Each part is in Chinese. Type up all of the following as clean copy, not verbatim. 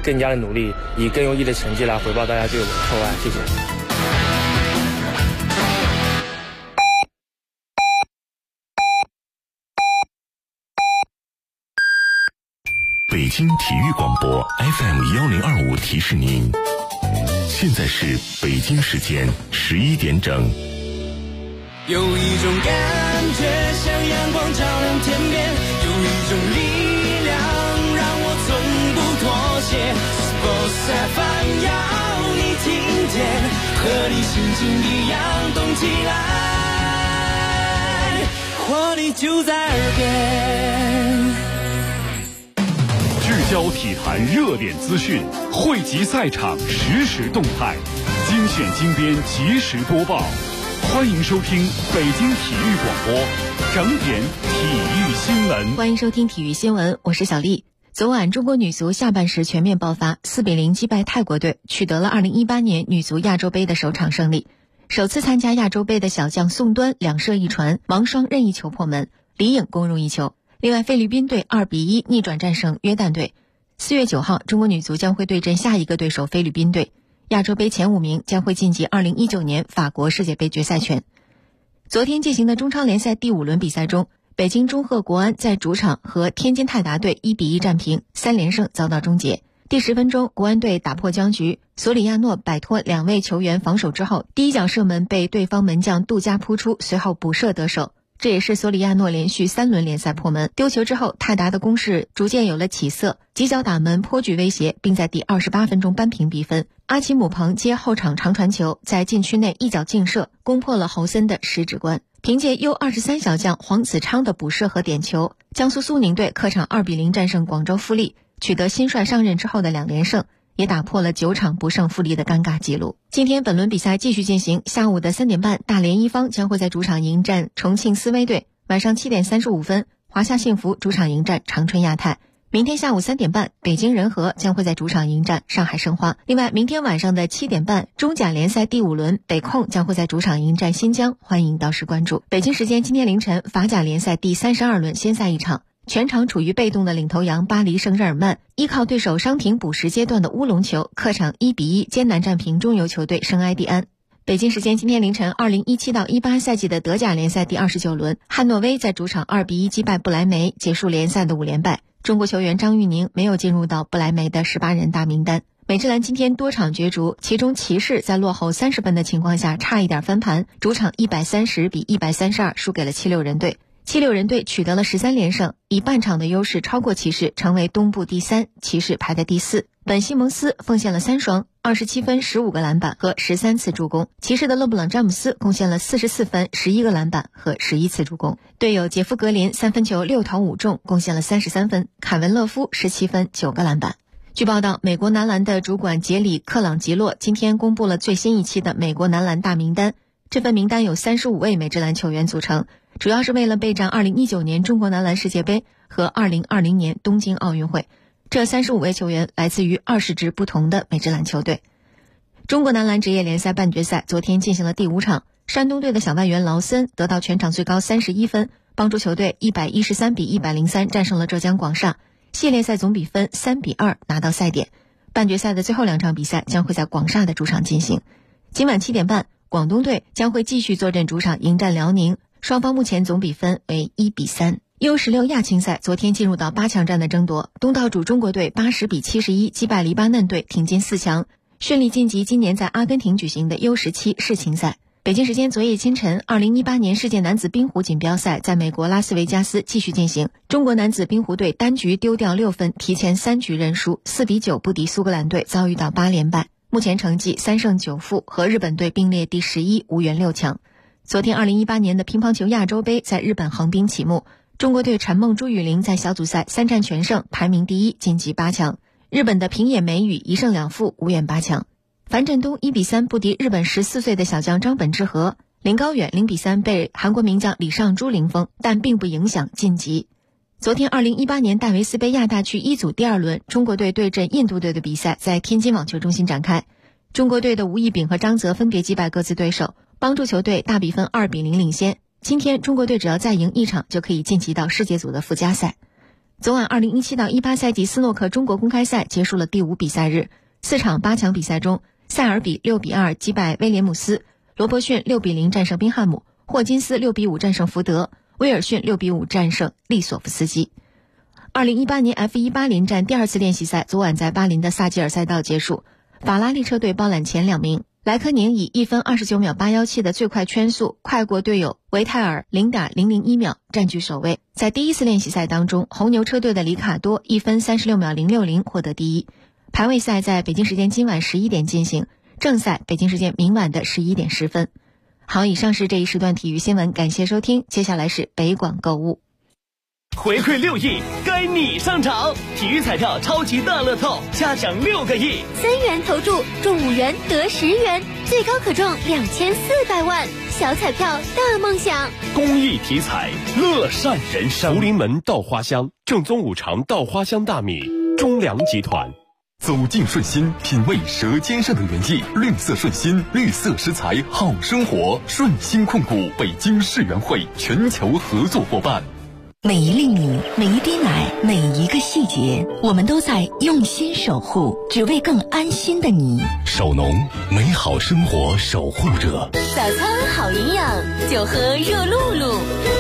更加的努力，以更优异的成绩来回报大家对我的厚爱。谢谢。 北京体育广播 FM1025 提示您，现在是北京时间11点整。 有一种感觉像阳光照亮天边，有一种力量让我从不妥协。Sports FM 要你听见，和你心情一样动起来，活力就在耳边。 聚焦体坛热点资讯，汇集赛场实时动态，精选精编及时播报。欢迎收听北京体育广播整点体育新闻。 欢迎收听体育新闻，我是小丽。昨晚中国女足下半时全面爆发，4-0击败泰国队，取得了2018年女足亚洲杯的首场胜利。首次参加亚洲杯的小将宋端2射1传，王霜任意球破门，李颖攻入1球。另外，菲律宾队2-1逆转战胜约旦队。4月9号，中国女足将会对阵下一个对手菲律宾队。亚洲杯前5名将会晋级2019年法国世界杯决赛圈。昨天进行的中超联赛第5轮比赛中，北京中赫国安在主场和天津泰达队1-1战平，3连胜遭到终结。第10分钟，国安队打破僵局，索里亚诺摆脱2位球员防守之后，第一脚射门被对方门将杜加扑出，随后补射得手。这也是索里亚诺连续3轮联赛破门。丢球之后，泰达的攻势逐渐有了起色，几脚打门颇具威胁，并在第28分钟扳平比分。阿奇姆彭接后场长传球，在禁区内一脚劲射，攻破了侯森的10指关。凭借 U23 小将黄子昌的补射和点球，江苏苏宁队客场2-0战胜广州富力，取得新帅上任之后的2连胜，也打破了9场不胜富力的尴尬纪录。今天本轮比赛继续进行，下午的3点半，大连一方将会在主场迎战重庆斯威队；晚上7点35分，华夏幸福主场迎战长春亚泰。明天下午3点半，北京人和将会在主场迎战上海申花。另外，明天晚上的7点半，中甲联赛第5轮，北控将会在主场迎战新疆，欢迎到时关注。北京时间今天凌晨，法甲联赛第32轮先赛一场，全场处于被动的领头羊巴黎圣日耳曼，依靠对手伤停补时阶段的乌龙球，客场1-1艰难战平中游球队圣埃蒂安。北京时间今天凌晨，2017-18赛季的德甲联赛第29轮，汉诺威在主场2-1击败不来梅，结束联赛的5连败。中国球员张玉宁没有进入到不来梅的18人大名单。美职篮今天多场角逐，其中骑士在落后30分的情况下差一点翻盘，主场130-132输给了76人队。76人队取得了13连胜，以半场的优势超过骑士，成为东部第3，骑士排在第4。本西蒙斯奉献了3双，27分、15个篮板和13次助攻。骑士的勒布朗詹姆斯贡献了44分、11个篮板和11次助攻。队友杰夫格林3分球6投5中，贡献了33分。凯文勒夫17分、9个篮板。据报道，美国男篮的主管杰里克朗吉洛今天公布了最新一期的美国男篮大名单。这份名单有35位美职篮球员组成，主要是为了备战2019年中国男篮世界杯和2020年东京奥运会。这35位球员来自于20支不同的美职篮球队。中国男篮职业联赛半决赛昨天进行了第5场，山东队的小外援劳森得到全场最高31分，帮助球队113-103战胜了浙江广厦，系列赛总比分3-2拿到赛点。半决赛的最后2场比赛将会在广厦的主场进行。今晚7点半，广东队将会继续坐镇主场迎战辽宁，双方目前总比分为1-3。U16亚青赛昨天进入到8强战的争夺，东道主中国队80-71击败黎巴嫩队，挺进4强，顺利晋级今年在阿根廷举行的 U17世青赛。北京时间昨夜清晨，2018年世界男子冰壶锦标赛在美国拉斯维加斯继续进行，中国男子冰壶队单局丢掉6分，提前3局认输，4-9不敌苏格兰队，遭遇到8连败，目前成绩3胜9负，和日本队并列第11，无缘6强。昨天2018年的乒乓球亚洲杯在日本横滨启幕，中国队陈梦朱雨玲在小组赛3战全胜，排名第1，晋级8强。日本的平野美宇1胜2负，无缘8强。樊振东1-3不敌日本14岁的小将张本智和，林高远0-3被韩国名将李尚洙零封，但并不影响晋级。昨天2018年戴维斯杯亚大区1组第2轮，中国队对阵印度队的比赛在天津网球中心展开。中国队的吴亦丙和张泽分别击败各自对手，帮助球队大比分2-0领先。今天中国队只要再赢1场就可以晋级到世界组的附加赛。 昨晚2017到18赛季斯诺克中国公开赛结束了第5比赛日，4场8强比赛中，塞尔比6比2击败威廉姆斯，罗伯逊6比0战胜宾汉姆，霍金斯6比5战胜福德，威尔逊6比5战胜利索夫斯基。2018年 F1 临站第2次练习赛昨晚在巴林的萨基尔赛道结束，法拉利车队包揽前2名，莱科宁以1分29秒817的最快圈速快过队友维泰尔 0.001 秒，占据首位。在第1次练习赛当中，红牛车队的里卡多1分36秒060获得第一。排位赛在北京时间今晚11点进行，正赛北京时间明晚的11点10分。好，以上是这一时段体育新闻，感谢收听，接下来是北广购物。 回馈6亿，该你上场！体育彩票超级大乐透，加奖6个亿 ，3元投注中5元得10元，最高可中2400万，小彩票大梦想。 公益体彩，乐善人生。 福临门稻花香，正宗5常稻花香大米，中粮集团。 走进顺心，品味舌尖上的原意。绿色顺心，绿色食材好生活。顺心控股北京世园会全球合作伙伴。 每一粒米，每一滴奶，每一个细节，我们都在用心守护，只为更安心的你。 守农，美好生活守护者。 早餐好营养，就喝热露露。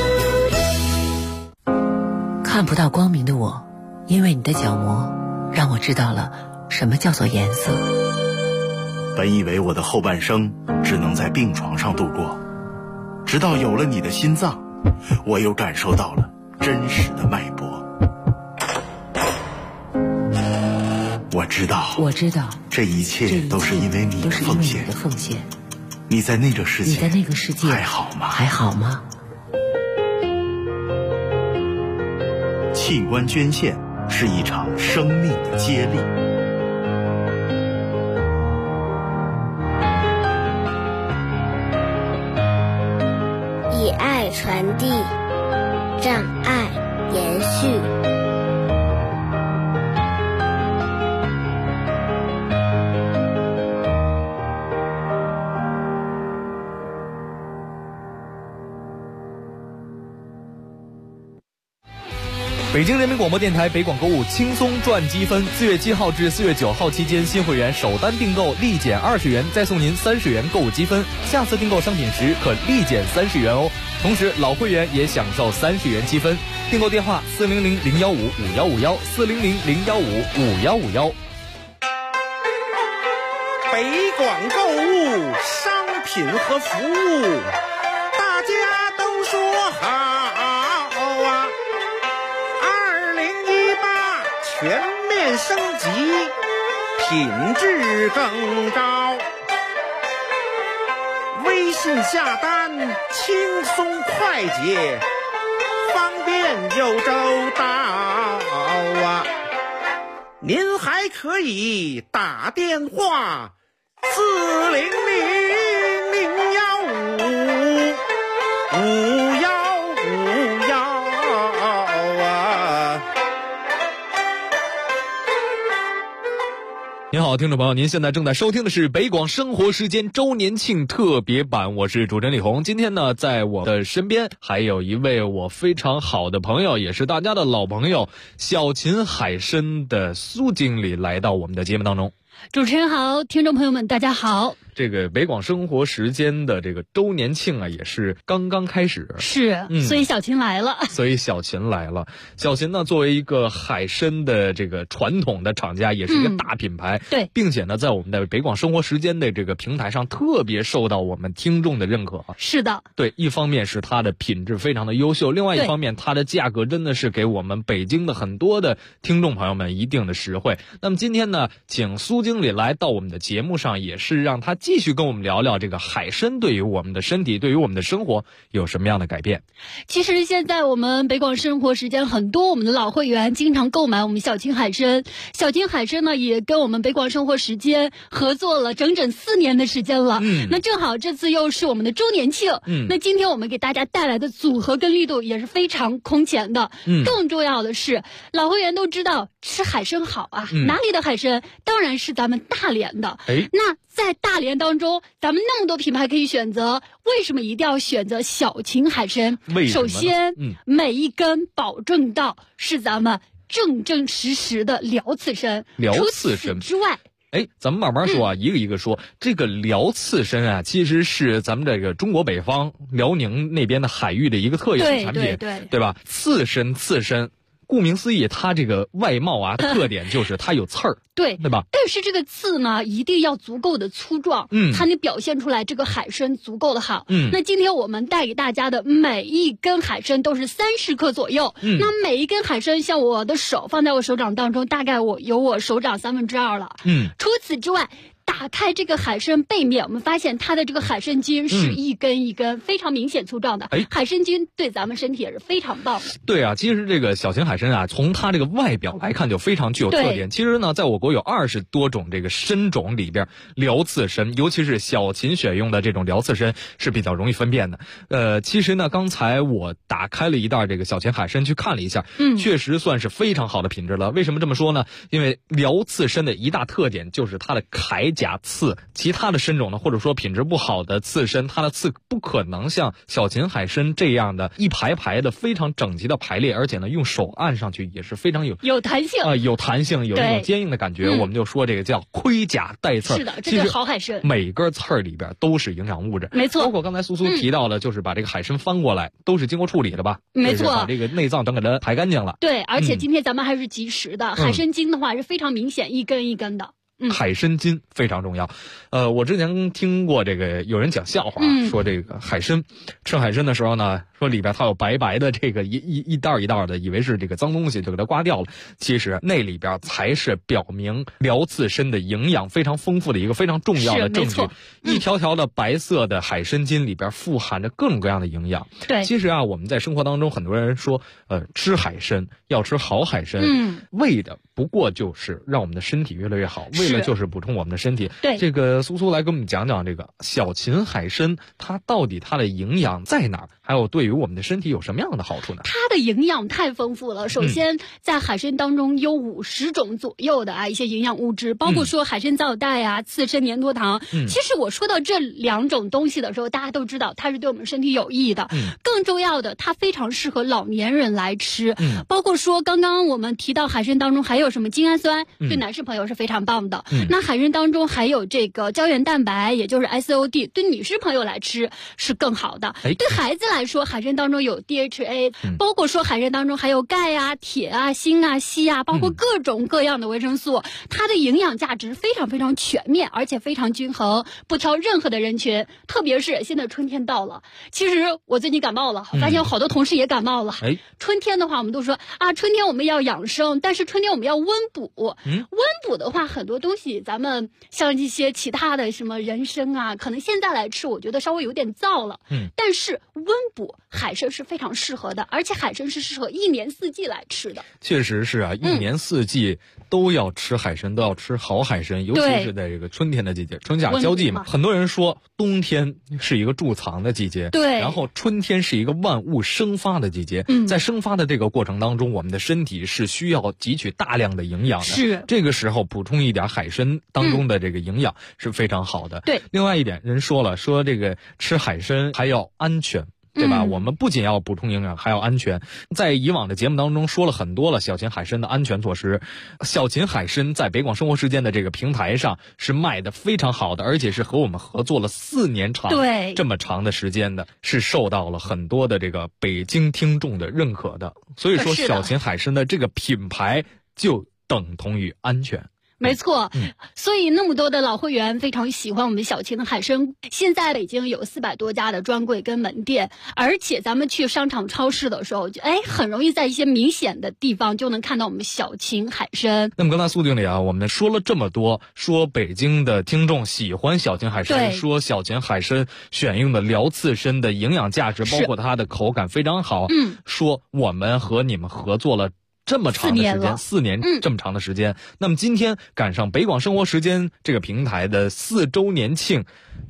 看不到光明的我，因为你的角膜，让我知道了什么叫做颜色。 本以为我的后半生只能在病床上度过，直到有了你的心脏，我又感受到了真实的脉搏。我知道，这一切都是因为你的奉献。你在那个世界还好吗？器官捐献是一场生命的接力。 以爱传递，让爱延续。 北京人民广播电台北广购物轻松赚积分，4月7号至4月9号期间，新会员首单订购立减20元，再送您30元购物积分，下次订购商品时可立减30元哦。同时老会员也享受30元积分。订购电话400-015-5151，400-015-5151。 北广购物，商品和服务大家都说好啊！2018全面升级，品质更高。微信下单轻松快捷，方便又周到啊！您还可以打电话400-015-5151啊！ 您好，听众朋友，您现在正在收听的是北广生活时间周年庆特别版，我是主持人李红。今天呢，在我的身边还有一位我非常好的朋友，也是大家的老朋友，小秦海参的苏经理来到我们的节目当中。 主持人好，听众朋友们大家好。 这个北广生活时间的这个周年庆啊，也是刚刚开始。 是，所以小秦来了。小秦呢，作为一个海参的这个传统的厂家，也是一个大品牌。对， 并且呢，在我们的北广生活时间的这个平台上，特别受到我们听众的认可。 是的。 对，一方面是它的品质非常的优秀，另外一方面它的价格真的是给我们北京的很多的听众朋友们一定的实惠。那么今天呢，请苏经理来到我们的节目上，也是让他继续跟我们聊聊这个海参对于我们的身体，对于我们的生活有什么样的改变。 其实现在我们北广生活时间很多我们的老会员经常购买我们小秦海参，小秦海参呢也跟我们北广生活时间合作了整整4年的时间了。那正好这次又是我们的周年庆。那今天我们给大家带来的组合跟力度也是非常空前的。更重要的是，老会员都知道吃海参好啊，哪里的海参？当然是咱们大连的。那在大连当中，咱们那么多品牌可以选择，为什么一定要选择小秦海参？首先，每一根保证到是咱们正正实实的辽刺参。 辽刺参之外， 咱们慢慢说啊，一个一个说。这个辽刺参啊，其实是咱们这个中国北方辽宁那边的海域的一个特有的产品，对吧？刺参，顾名思义，它这个外貌啊，特点就是它有刺儿， 对吧？ 但是这个刺呢，一定要足够的粗壮，才能表现出来这个海参足够的好。那今天我们带给大家的每一根海参都是30克左右，那每一根海参像我的手放在我手掌当中，大概有我手掌2/3了。除此之外，打开这个海参背面，我们发现它的这个海参筋是一根一根非常明显粗壮的。海参筋对咱们身体也是非常棒的。 对啊，其实这个小型海参啊，从它这个外表来看就非常具有特点。其实呢，在我国有20多种这个参种里边，辽刺参，尤其是小秦选用的这种辽刺参是比较容易分辨的。其实呢，刚才我打开了一袋这个小秦海参去看了一下，确实算是非常好的品质了。为什么这么说呢？因为辽刺参的一大特点就是它的铠甲刺，其他的参种呢，或者说品质不好的刺参，它的刺不可能像小秦海参这样的一排排的非常整齐的排列，而且呢，用手按上去也是非常有弹性有弹性，有那种坚硬的感觉。我们就说这个叫盔甲带刺。 是的，这是好海参。 每根刺儿里边都是营养物质， 没错。 包括刚才苏苏提到了，就是把这个海参翻过来，都是经过处理的吧？ 没错， 把这个内脏整给它排干净了。 对，而且今天咱们还是及时的，海参筋的话是非常明显，一根一根的。 海参筋非常重要。我之前听过这个有人讲笑话，说这个海参吃海参的时候呢，说里边它有白白的这个一袋一袋的，以为是这个脏东西，就给它刮掉了。其实那里边才是表明辽刺参的营养非常丰富的一个非常重要的证据。一条条的白色的海参筋里边富含着各种各样的营养。 对， 其实啊，我们在生活当中很多人说，吃海参要吃好海参，为的不过就是让我们的身体越来越好，为了就是补充我们的身体。 对， 这个苏苏来跟我们讲讲这个小秦海参，它到底它的营养在哪儿？还有对于我们的身体有什么样的好处呢？ 它的营养太丰富了。首先，在海参当中有50种左右的一些营养物质，包括说海参皂苷啊、刺参粘多糖。其实我说到这2种东西的时候，大家都知道它是对我们身体有益的。更重要的，它非常适合老年人来吃。包括说刚刚我们提到海参当中还有什么精氨酸，对男士朋友是非常棒的。那海参当中还有这个胶原蛋白，也就是 SOD， 对女士朋友来吃是更好的。对孩子来说，海参当中有 DHA，包括说海参当中还有钙啊、铁啊、锌啊、硒啊，包括各种各样的维生素，它的营养价值非常非常全面，而且非常均衡，不挑任何的人群。特别是现在春天到了，其实我最近感冒了，我发现有好多同事也感冒了。春天的话，我们都说啊，春天我们要养生，但是春天我们要温补。温补的话，很多东西咱们像一些其他的什么人参啊，可能现在来吃，我觉得稍微有点燥了。但是温补海参是非常适合的，而且海参是适合1年4季来吃的。 确实是啊，1年4季都要吃海参，都要吃好海参，尤其是在这个春天的季节，春夏交际嘛。很多人说冬天是一个贮藏的季节， 对， 然后春天是一个万物生发的季节。在生发的这个过程当中，我们的身体是需要汲取大量的营养的。 是， 这个时候补充一点海参当中的这个营养是非常好的。 对， 另外一点，人说了，说这个吃海参还要安全。对吧？我们不仅要补充营养，还要安全。在以往的节目当中说了很多了小秦海参的安全措施。小秦海参在北广生活时间的这个平台上是卖的非常好的，而且是和我们合作了4年长， 对， 这么长的时间的，是受到了很多的这个北京听众的认可的。所以说，小秦海参的这个品牌就等同于安全。 没错，所以那么多的老会员非常喜欢我们小秦的海参。现在北京有400多家的专柜跟门店，而且咱们去商场超市的时候，很容易在一些明显的地方就能看到我们小秦海参。 那么刚才苏经理啊，我们说了这么多，说北京的听众喜欢小秦海参，说小秦海参选用的辽刺参的营养价值，包括它的口感非常好。说我们和你们合作了这么长的时间，4年这么长的时间。那么今天赶上北广生活时间这个平台的4周年庆，那么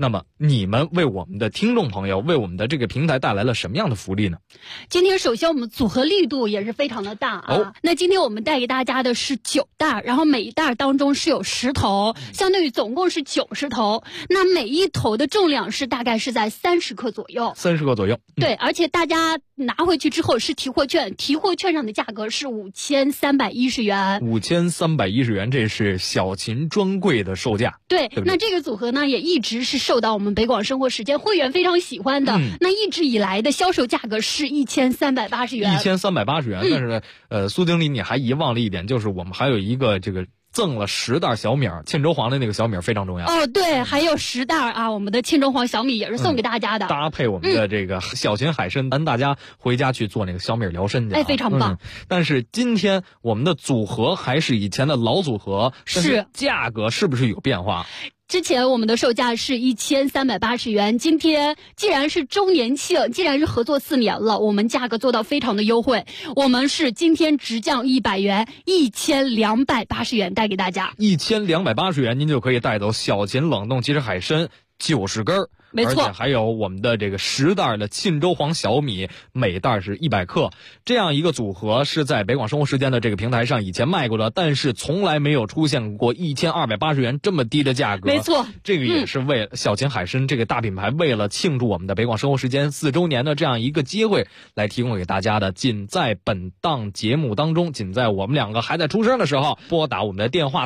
你们为我们的听众朋友，为我们的这个平台带来了什么样的福利呢？ 今天首先我们组合力度也是非常的大啊。那今天我们带给大家的是9袋，然后每一袋当中是有10头，相当于总共是90头。那每一头的重量是大概是在30克左右。 30克左右。 对，而且大家拿回去之后是提货券，提货券上的价格是5310元。 5310元，这是小秦专柜的售价。 对， 对不对？ 那这个组合呢，也一直是受到我们北广生活时间会员非常喜欢的。那一直以来的销售价格是1380元。 1380元，但是苏经理你还遗忘了一点，就是我们还有一个这个赠了10袋小米，沁州黄的那个小米非常重要。 哦，对，还有10袋啊，我们的沁州黄小米也是送给大家的。 搭配我们的这个小秦海参，咱大家回家去做那个小米疗身去。 哎，非常棒。 但是今天我们的组合还是以前的老组合，是价格是不是有变化？ 之前我们的售价是1380元，今天既然是周年庆，既然是合作4年了，我们价格做到非常的优惠，我们是今天直降100元，1280元带给大家。 1280元，您就可以带走小秦冷冻即食海参90根。 没错， 而且还有我们的这个10袋的沁州黄小米，每袋是100克，这样一个组合是在北广生活时间的这个平台上以前卖过的，但是从来没有出现过1280元这么低的价格。 没错， 这个也是为小秦海参这个大品牌为了庆祝我们的北广生活时间4周年的这样一个机会来提供给大家的。仅在本档节目当中，仅在我们两个还在出声的时候，拨打我们的电话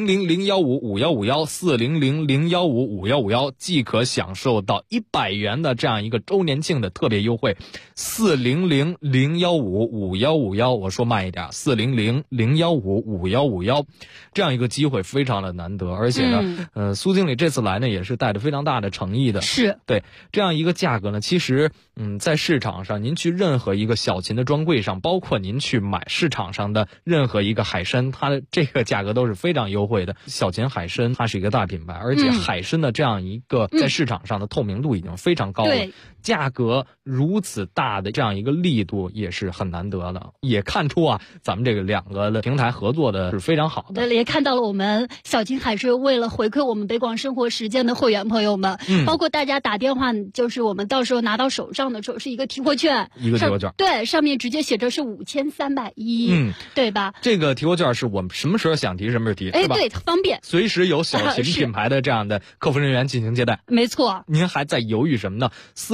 400-015-5151，400-015-5151，即可享受到100元的这样一个周年庆的特别优惠。400-015-5151，我说慢一点，400-015-5151，这样一个机会非常的难得。而且呢，苏经理这次来呢也是带着非常大的诚意的。 是对这样一个价格呢，其实在市场上您去任何一个小秦的专柜上，包括您去买市场上的任何一个海参，它的这个价格都是非常优惠的。小秦海参它是一个大品牌，而且海参的这样一个在市场上的透明度已经非常高了，价格如此大的这样一个力度也是很难得的，也看出啊咱们这个2个的平台合作的是非常好的。 对，也看到了我们小秦海参为了回馈我们北广生活时间的会员朋友们，包括大家打电话，就是我们到时候拿到手上的时候是一个提货券， 一个提货券， 对，上面直接写着是5310，对吧？ 这个提货券是我们什么时候想提什么时候提， 哎，对，方便， 随时有小秦品牌的这样的客服人员进行接待。 没错， 您还在犹豫什么呢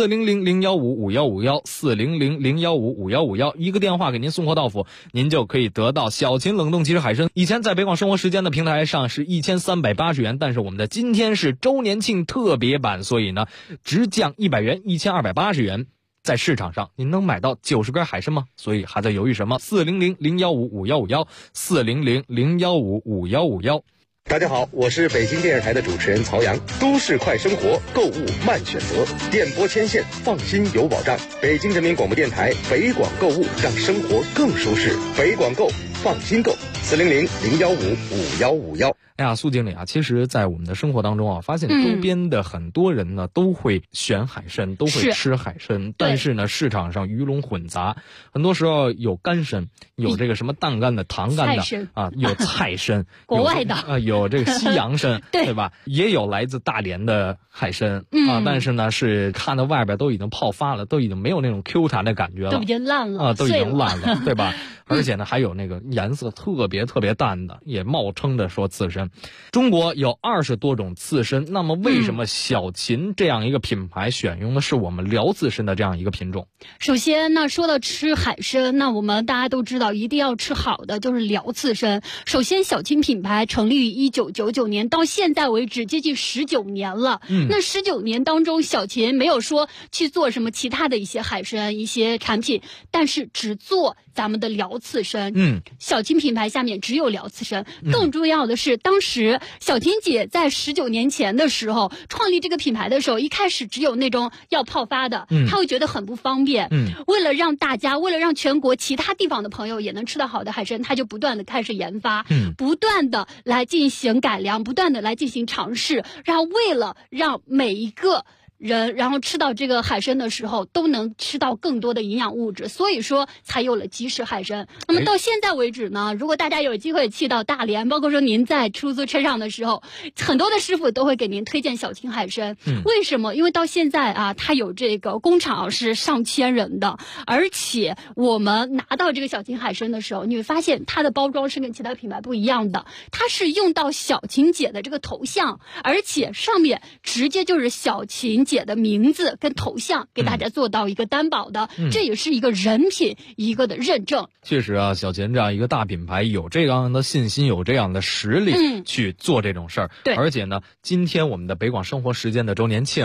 ？400-015-5151，400-015-5151，一个电话给您送货到府，您就可以得到小秦冷冻即食海参。以前在北广生活时间的平台上是1380元，但是我们的今天是周年庆特别版，所以呢直降100元，1280元。在市场上您能买到90根海参吗？所以还在犹豫什么？400-015-5151，400-015-5151。 大家好，我是北京电视台的主持人曹阳。都市快生活，购物慢选择，电波牵线，放心有保障。北京人民广播电台北广购物，让生活更舒适。北广购，放心购，400-015-5151。 哎呀，苏经理啊，其实在我们的生活当中啊，发现周边的很多人呢都会选海参，都会吃海参，但是呢市场上鱼龙混杂，很多时候有干参，有这个什么淡干的、糖干的啊，有菜参， 国外的有这个西洋参，对吧？也有来自大连的海参啊，但是呢是看到外边都已经泡发了，都已经没有那种 Q 弹的感觉了， 都已经烂了啊，都已经烂了，对吧？而且呢还有那个颜色特别淡的，也冒称的说刺参。中国有20多种刺参，那么为什么小秦这样一个品牌选用的是我们辽刺参的这样一个品种？ 首先那说到吃海参，那我们大家都知道一定要吃好的，就是辽刺参。首先小秦品牌成立于1999年，到现在为止接近19年了。那19年当中，小秦没有说去做什么其他的一些海参一些产品，但是只做咱们的辽刺参。小秦品牌下面只有辽刺参。更重要的是，当时小秦姐在19年前的时候创立这个品牌的时候，一开始只有那种要泡发的，她会觉得很不方便。为了让大家，为了让全国其他地方的朋友也能吃到好的海参，她就不断的开始研发，不断的来进行改良，不断的来进行尝试，然后为了让每一个人，然后吃到这个海参的时候，都能吃到更多的营养物质，所以说才有了即食海参。那么到现在为止呢，如果大家有机会去到大连，包括说您在出租车上的时候，很多的师傅都会给您推荐小青海参。为什么？因为到现在啊，它有这个工厂是上千人的，而且我们拿到这个小青海参的时候，你会发现它的包装是跟其他品牌不一样的，它是用到小琴姐的这个头像，而且上面直接就是小琴姐的名字跟头像，给大家做到一个担保的，这也是一个人品一个的认证。 确实啊，小琴这样一个大品牌有这样的信心，有这样的实力去做这种事儿。 对， 而且呢，今天我们的北广生活时间的周年庆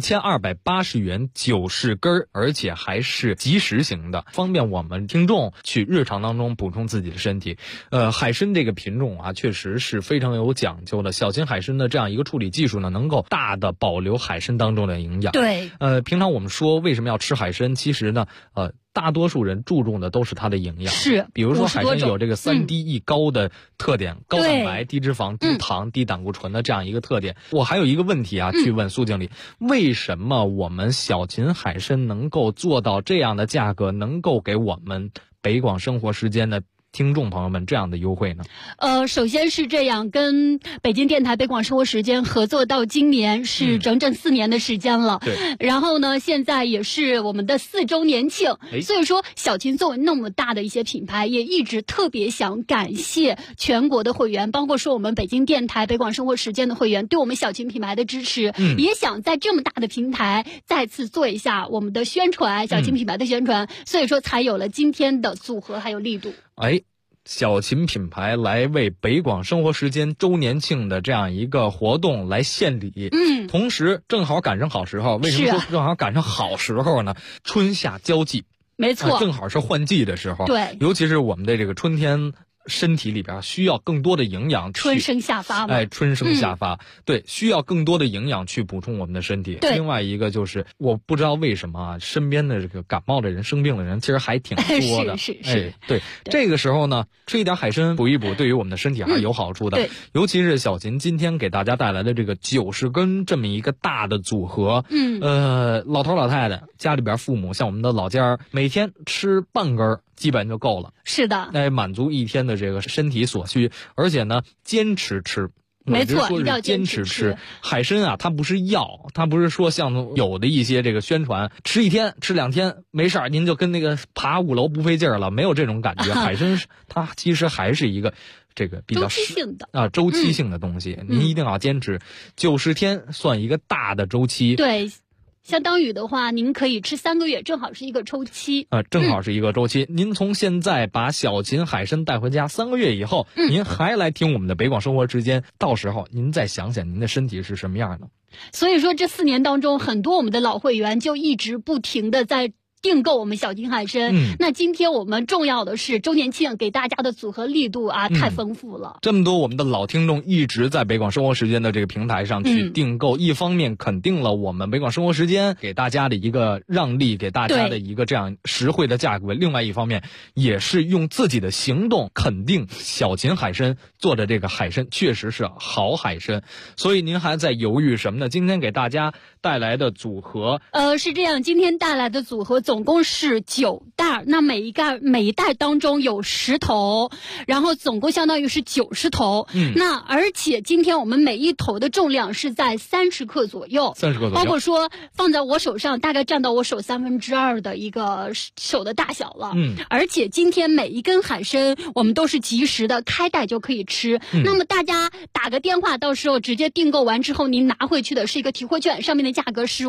，1280元90根，而且还是即食型的，方便我们听众去日常当中补充自己的身体。海参这个品种啊，确实是非常有讲究的。小琴海参的这样一个处理技术呢，能够大的保留海参当中的营养。 对， 平常我们说为什么要吃海参，其实呢，大多数人注重的都是它的营养。 是， 比如说海参有这个3D1高的特点，高蛋白、低脂肪、低糖、低胆固醇的这样一个特点。我还有一个问题啊，去问苏经理，为什么我们小琴海参能够做到这样的价格，能够给我们北广生活时间的听众朋友们这样的优惠呢？ 首先是这样，跟北京电台北广生活时间合作到今年是整整4年的时间了。 对。 然后呢，现在也是我们的4周年庆，所以说小琴作为那么大的一些品牌，也一直特别想感谢全国的会员，包括说我们北京电台北广生活时间的会员对我们小琴品牌的支持，也想在这么大的平台再次做一下我们的宣传，小琴品牌的宣传，所以说才有了今天的组合还有力度。 小琴品牌来为北广生活时间周年庆的这样一个活动来献礼，同时正好赶上好时候。为什么说正好赶上好时候呢？春夏交际， 没错， 正好是换季的时候。 对， 尤其是我们的这个春天，身体里边需要更多的营养， 春生夏发嘛。 春生夏发，对，需要更多的营养去补充我们的身体。 对， 另外一个就是我不知道为什么啊，身边的这个感冒的人、生病的人其实还挺多的。 是。 对，这个时候呢，吃一点海参补一补，对于我们的身体还是有好处的。 对， 尤其是小琴今天给大家带来的这个90根这么一个大的组合。老头老太太家里边父母像我们的老家每天吃半根基本就够了。 是的， 满足一天的这个身体所需，而且呢，坚持吃。 没错， 一定要坚持吃海参啊，它不是药，它不是说像有的一些这个宣传，吃1天吃2天没事儿，您就跟那个爬5楼不费劲儿了，没有这种感觉。海参它其实还是一个这个比较周期性的周期性的东西，您一定要坚持90天，算一个大的周期。 对。相当于的话，您可以吃3个月，正好是一个周期。 正好是一个周期。您从现在把小琴海参带回家，3个月以后，您还来听我们的北广生活时间，到时候您再想想您的身体是什么样的。 所以说，这4年当中，很多我们的老会员就一直不停的在订购我们小琴海参。那今天我们重要的是周年庆给大家的组合力度啊，太丰富了。 这么多我们的老听众一直在北广生活时间的这个平台上去订购，一方面肯定了我们北广生活时间给大家的一个让利，给大家的一个这样实惠的价格，另外一方面也是用自己的行动肯定小琴海参做的这个海参确实是好海参。所以您还在犹豫什么呢？今天给大家带来的组合是这样，今天带来的组合总共是9袋，那每一袋当中有10头，然后总共相当于是90头。那而且今天我们每一头的重量是在30克左右 ，30克左右， 包括说放在我手上大概占到我手2/3的一个手的大小了。而且今天每一根海参我们都是即食的，开袋就可以吃。那么大家打个电话，到时候直接订购完之后，您拿回去的是一个提货券，上面的价格是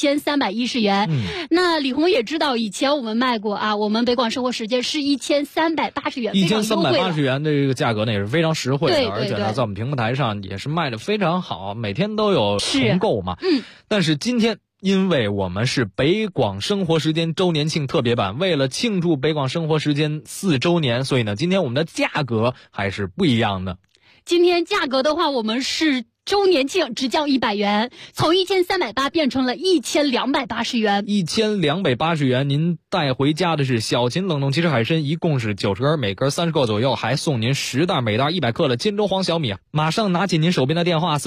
5310元。那李红也知道以前我们卖过啊，我们北广生活时间是1380元 ，1380元的这个价格呢也是非常实惠的。 对， 而且呢在我们平台上也是卖的非常好，每天都有重购嘛。但是今天因为我们是北广生活时间周年庆特别版，为了庆祝北广生活时间4周年，所以呢今天我们的价格还是不一样的。 今天价格的话，我们是周年庆直降100元，从1380变成了1280元。 1280元，您带回家的是小秦冷冻鸡翅海参，一共是90根，每根30克左右，还送您10袋，每袋100克的金州黄小米。马上拿起您手边的电话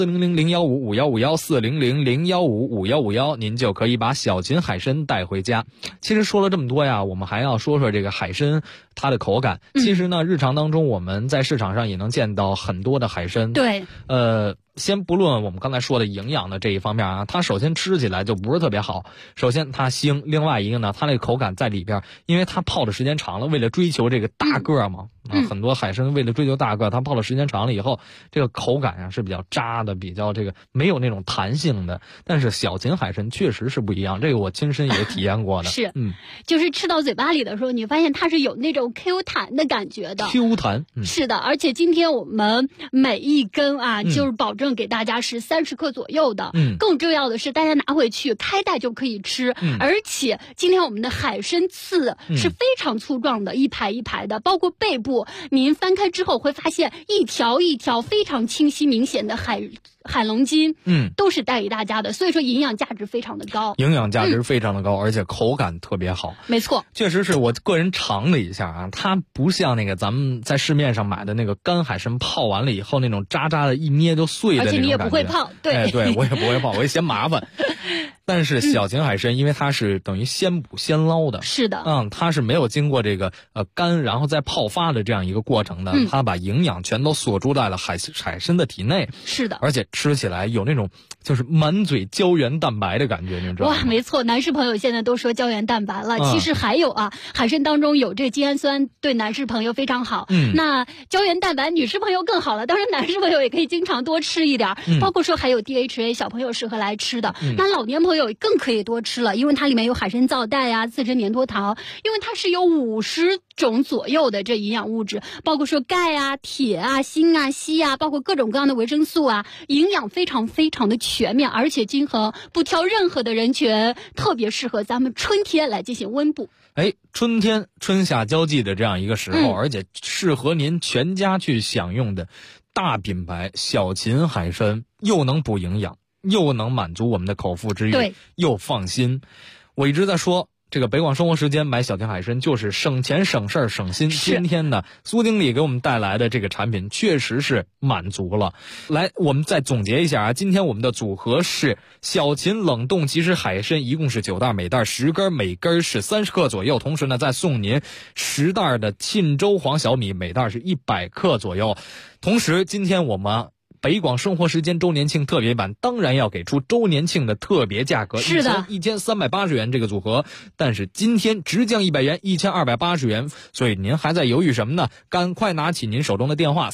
400-015-5151，400-015-5151，您就可以把小秦海参带回家。其实说了这么多呀，我们还要说说这个海参它的口感。其实呢，日常当中我们在市场上也能见到很多的海参。 对， 先不论我们刚才说的营养的这一方面啊，它首先吃起来就不是特别好。首先它腥，另外一个呢，它那个口感在里边，因为它泡的时间长了，为了追求这个大个嘛，很多海参为了追求大个，它泡的时间长了以后，这个口感啊是比较渣的，比较这个没有那种弹性的。但是小秦海参确实是不一样，这个我亲身也体验过的。 是，就是吃到嘴巴里的时候，你发现它是有那种 Q 弹的感觉的。 Q 弹， 是的，而且今天我们每一根啊，就是保证给大家是30克左右的。更重要的是，大家拿回去开袋就可以吃。而且今天我们的海参刺是非常粗壮的，一排一排的，包括背部，您翻开之后会发现一条一条非常清晰明显的海龙筋，都是带给大家的，所以说营养价值非常的高， 而且口感特别好。 没错， 确实是我个人尝了一下啊，它不像那个咱们在市面上买的那个干海参泡完了以后那种渣渣的，一捏就碎的那种感觉。而且你也不会泡，对， 对我也不会泡，我也嫌麻烦。但是小秦海参，因为它是等于现捕现捞的， 是的， 它是没有经过这个干然后再泡发的这样一个过程的，它把营养全都锁住在了海参的体内， 是的， 而且吃起来有那种就是满嘴胶原蛋白的感觉，你知道吗？ 哇，没错，男士朋友现在都说胶原蛋白了，其实还有啊，海参当中有这精氨酸，对男士朋友非常好。那胶原蛋白女士朋友更好了，当然男士朋友也可以经常多吃一点，包括说还有 DHA， 小朋友适合来吃的。那老年朋友更可以多吃了，因为它里面有海参皂苷啊、自珍粘脱糖，因为它是有50种左右的这营养物质，包括说钙啊、铁啊、锌啊、硒啊，包括各种各样的维生素啊，营养非常非常的全面，而且均衡，不挑任何的人群，特别适合咱们春天来进行温补。 春天春夏交际的这样一个时候，而且适合您全家去享用的大品牌小秦海参，又能补营养，又能满足我们的口腹之欲，又放心。我一直在说，这个北广生活时间买小秦海参就是省钱省事儿省心。今天呢，苏经理给我们带来的这个产品确实是满足了。来，我们再总结一下啊，今天我们的组合是小秦冷冻鸡翅海参，一共是9袋，每袋10根，每根是30克左右。同时呢，再送您10袋的沁州黄小米，每袋是100克左右。同时，今天我们北广生活时间周年庆特别版当然要给出周年庆的特别价格， 是的 ，1380元这个组合，但是今天直降100元，1280元，所以您还在犹豫什么呢？赶快拿起您手中的电话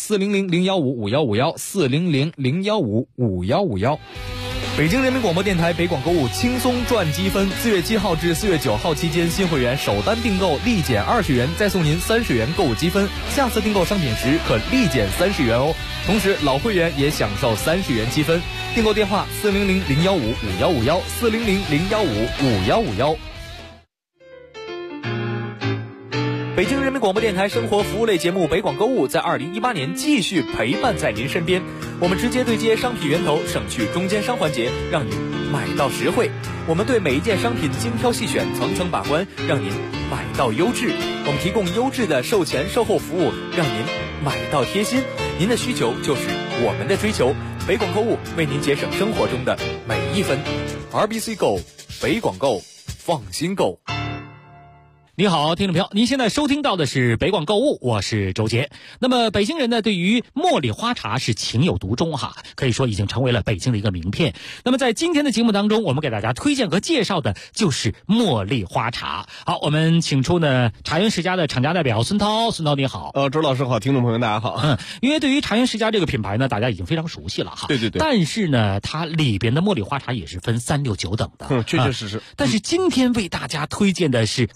400-015-5151，400-015-5151。北京人民广播电台北广购物轻松赚积分，4月7号至4月9号期间，新会员首单订购立减20元，再送您30元购物积分，下次订购商品时可立减30元哦。同时老会员也享受30元积分。订购电话400-015-5151，400-015-5151。北京人民广播电台生活服务类节目北广购物在2018年继续陪伴在您身边，我们直接对接商品源头，省去中间商环节，让您买到实惠。我们对每一件商品精挑细选，层层把关，让您买到优质。我们提供优质的售前售后服务，让您买到贴心。您的需求就是我们的追求，北广购物为您节省生活中的每一分。RBC Go， 北广购，放心购。 你好，听众朋友，您现在收听到的是北广购物，我是周杰。那么北京人呢，对于茉莉花茶是情有独钟哈，可以说已经成为了北京的一个名片。那么在今天的节目当中，我们给大家推荐和介绍的就是茉莉花茶。好，我们请出呢茶园世家的厂家代表孙涛。孙涛你好。 周老师好，听众朋友大家好。 因为对于茶园世家这个品牌呢，大家已经非常熟悉了哈。 对对对。 但是呢，它里边的茉莉花茶也是分3、6、9等的。 确确实实。 但是今天为大家推荐的是金樽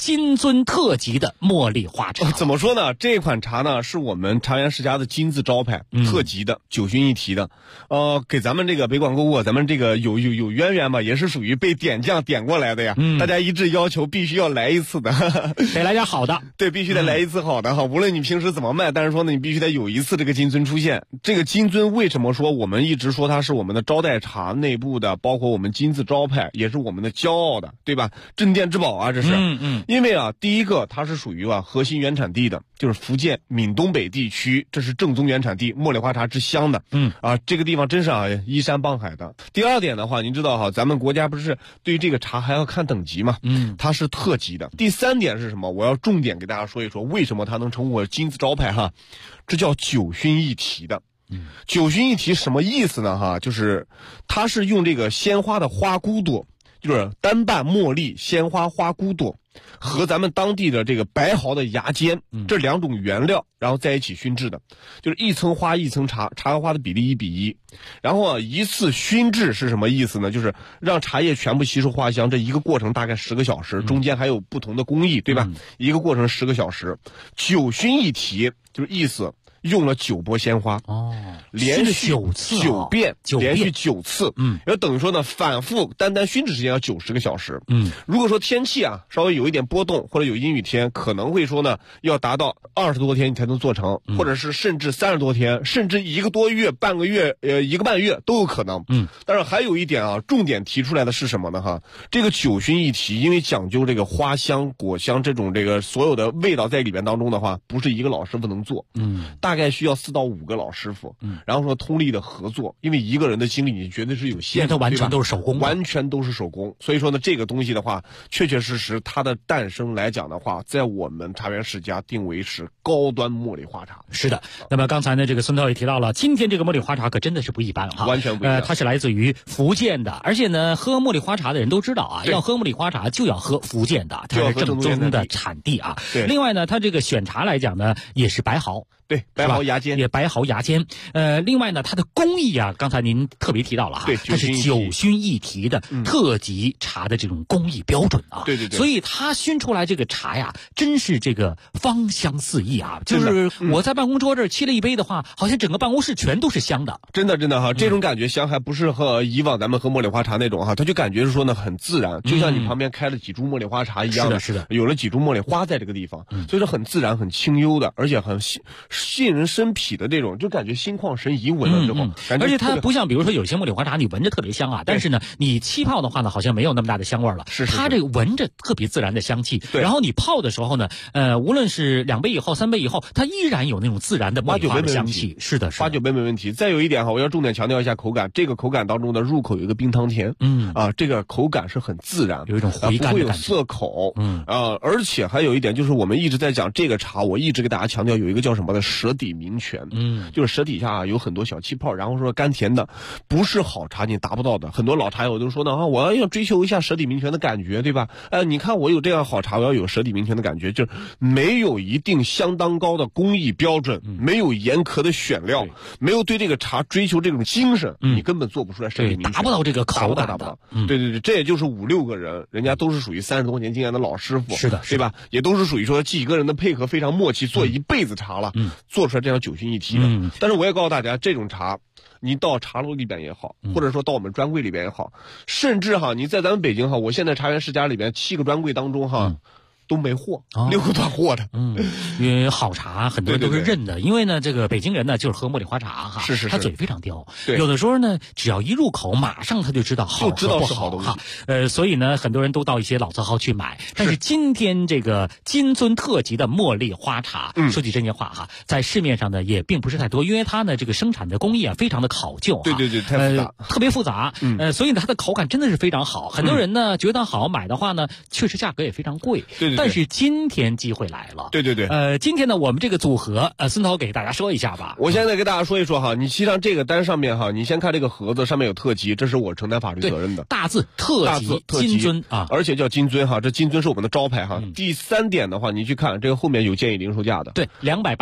尊特级的茉莉花茶。 怎么说呢？这款茶呢是我们茶园世家的金字招牌，特级的9熏一提的。给咱们这个北广购物，咱们这个有渊源嘛，也是属于被点将点过来的呀。大家一致要求必须要来一次的， 得来点好的。 对，必须得来一次好的哈。无论你平时怎么卖，但是说呢，你必须得有一次这个金尊出现。这个金尊为什么说我们一直说它是我们的招待茶内部的，包括我们金字招牌，也是我们的骄傲的，对吧？镇店之宝啊，这是。因为啊，第一个它是属于核心原产地的，就是福建闽东北地区，这是正宗原产地，茉莉花茶之乡的。这个地方真是依山傍海的。第二点的话，您知道哈，咱们国家不是对于这个茶还要看等级嘛？它是特级的。第三点是什么？我要重点给大家说一说，为什么它能成为金字招牌哈？这叫9熏一提的。9熏一提什么意思呢？哈，就是它是用这个鲜花的花骨朵，就是单瓣茉莉鲜花花骨朵和咱们当地的这个白毫的芽尖，这2种原料然后在一起熏制的，就是一层花一层茶，茶和花的比例1比1。然后一次熏制是什么意思呢？就是让茶叶全部吸收花香，这一个过程大概10个小时，中间还有不同的工艺，对吧？一个过程10个小时。9熏一提就是意思用了9波鲜花，连续9遍，连续9次，然后等于说呢，反复单熏制时间要90个小时。如果说天气稍微有一点波动或者有阴雨天，可能会说呢要达到20多天你才能做成，或者是甚至30多天，甚至1个多月、半个月、1个半月都有可能。但是还有一点重点提出来的是什么呢？哈，这个9熏一提，因为讲究这个花香、果香这种这个所有的味道在里边当中的话，不是一个老师傅能做，大概需要4到5个老师傅，然后说通力的合作，因为一个人的精力你绝对是有限的， 它完全都是手工， 完全都是手工。所以说呢，这个东西的话，确确实实它的诞生来讲的话，在我们茶园世家定为是高端茉莉花茶。 是的，那么刚才呢，这个孙涛也提到了，今天这个茉莉花茶可真的是不一般哈， 完全不一样。 它是来自于福建的，而且呢，喝茉莉花茶的人都知道要喝茉莉花茶就要喝福建的，它是正宗的产地啊。另外呢，它这个选茶来讲呢，也是白毫。 对，白毫芽尖， 也白毫芽尖。另外呢，它的工艺刚才您特别提到了哈，它是9熏一提的特级茶的这种工艺标准啊。 对。 所以它熏出来这个茶呀，真是这个芳香四溢啊！就是我在办公桌这儿沏了一杯的话，好像整个办公室全都是香的。 真的哈，这种感觉香还不是和以往咱们喝茉莉花茶那种哈，它就感觉是说呢很自然，就像你旁边开了几株茉莉花茶一样。 是的， 有了几株茉莉花在这个地方，所以说很自然、很清幽的，而且很吸引人身脾的这种，就感觉心旷神怡，闻了之后， 而且它不像比如说有些茉莉花茶你闻着特别香啊，但是呢你沏泡的话呢好像没有那么大的香味了。它这个闻着特别自然的香气，然后你泡的时候呢无论是2杯以后3杯以后，它依然有那种自然的茉莉花的香气。是的 8、9杯没问题。再有一点哈，我要重点强调一下口感，这个口感当中的入口有一个冰糖甜，这个口感是很自然， 有一种回甘的感觉， 不会有涩口，而且还有一点就是我们一直在讲这个茶，我一直给大家强调有一个叫什么的舌底明泉，就是舌底下有很多小气泡，然后说甘甜的，不是好茶你达不到的。很多老茶友都说呢我要追求一下舌底明泉的感觉，对吧？你看我有这样好茶，我要有舌底明泉的感觉，就是没有一定相当高的工艺标准，没有严苛的选料，没有对这个茶追求这种精神，你根本做不出来舌底明泉， 达不到这个口感达不到。对，这也就是5、6个人，人家都是属于30多年经验的老师傅， 是的， 对吧？也都是属于说几个人的配合非常默契，做一辈子茶了，做出来这样9熏一提的。但是我也告诉大家，这种茶你到茶楼里边也好，或者说到我们专柜里边也好，甚至你在咱们北京我现在茶园世家里边7个专柜当中都没货，6个断货的。 因为好茶很多人都是认的，因为呢，这个北京人呢就是喝茉莉花茶是他嘴非常刁，有的时候呢，只要一入口，马上他就知道好和不好哈。所以呢，很多人都到一些老字号去买。但是今天这个金尊特级的茉莉花茶，说句真心话在市面上呢也并不是太多，因为它呢这个生产的工艺非常的考究， 对，太复杂， 特别复杂。所以呢，它的口感真的是非常好。很多人呢觉得好，买的话呢，确实价格也非常贵。 对。 但是今天机会来了， 对。 今天呢，我们这个组合，孙涛给大家说一下吧。 我现在给大家说一说你沏上这个单上面你先看这个盒子上面有特级，这是我承担法律责任的。 大字特级金尊而且叫金尊这金尊是我们的招牌第3点的话，你去看这个后面有建议零售价的， 对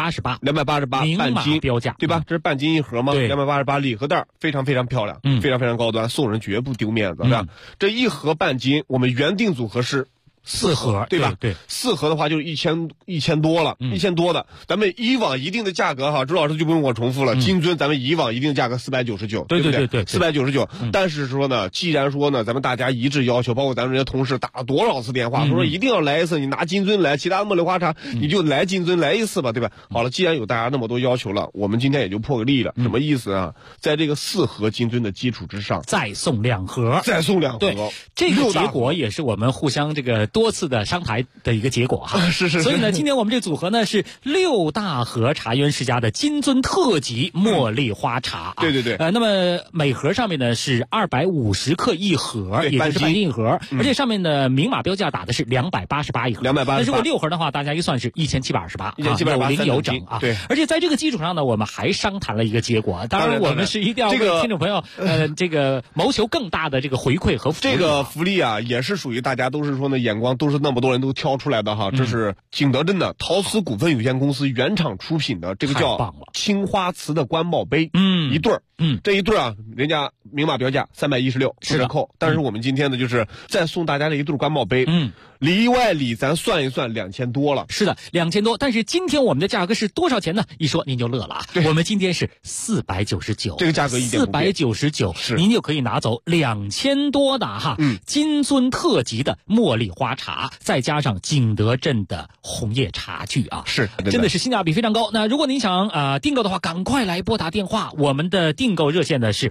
，288 半斤标价， 对吧？这是半斤一盒吗？288礼盒袋非常非常漂亮，非常非常高端，送人绝不丢面子，是吧？这一盒半斤，我们原定组合是 4盒，对吧？ 对 ，4盒的话就是1000多了，1000多的。咱们以往一定的价格哈，周老师就不用我重复了。金樽咱们以往一定的价格499，对不对？499。但是说呢，既然说呢，咱们大家一致要求，包括咱们这些同事打了多少次电话，说一定要来一次，你拿金樽来，其他茉莉花茶你就来金樽来一次吧，对吧？好了，既然有大家那么多要求了，我们今天也就破个例了。什么意思啊？在这个4盒金樽的基础之上， 再送2盒，对，这个结果也是我们互相这个多次的商谈的一个结果哈。 是。 所以呢，今天我们这组合呢是6大盒茶园世家的金樽特级茉莉花茶。 对。 那么每盒上面呢是250克一盒，也就是半斤一盒，而且上面的明码标价打的是288一盒。 288。 那如果6盒的话，大家一算是1728，有零有整啊。 对。 而且在这个基础上呢，我们还商谈了一个结果。当然，我们是一定要为听众朋友这个谋求更大的这个回馈和福利。 这个福利啊，也是属于大家都是说呢，眼光都是那么多人都挑出来的哈。这是景德镇的陶瓷股份有限公司原厂出品的，这个叫青花瓷的官帽杯，一对儿。这一对啊，人家明码标价316，是的扣。但是我们今天呢，就是再送大家这一对官帽杯，里外里咱算一算2000多了。 是的，2000多。但是今天我们的价格是多少钱呢？一说您就乐了啊！我们今天是499， 这个价格一点不变 499，您就可以拿走2000多的哈，金樽特级的茉莉花茶，再加上景德镇的红叶茶具啊， 是真的是性价比非常高。那如果您想订购的话，赶快来拨打电话，我们的订购热线呢是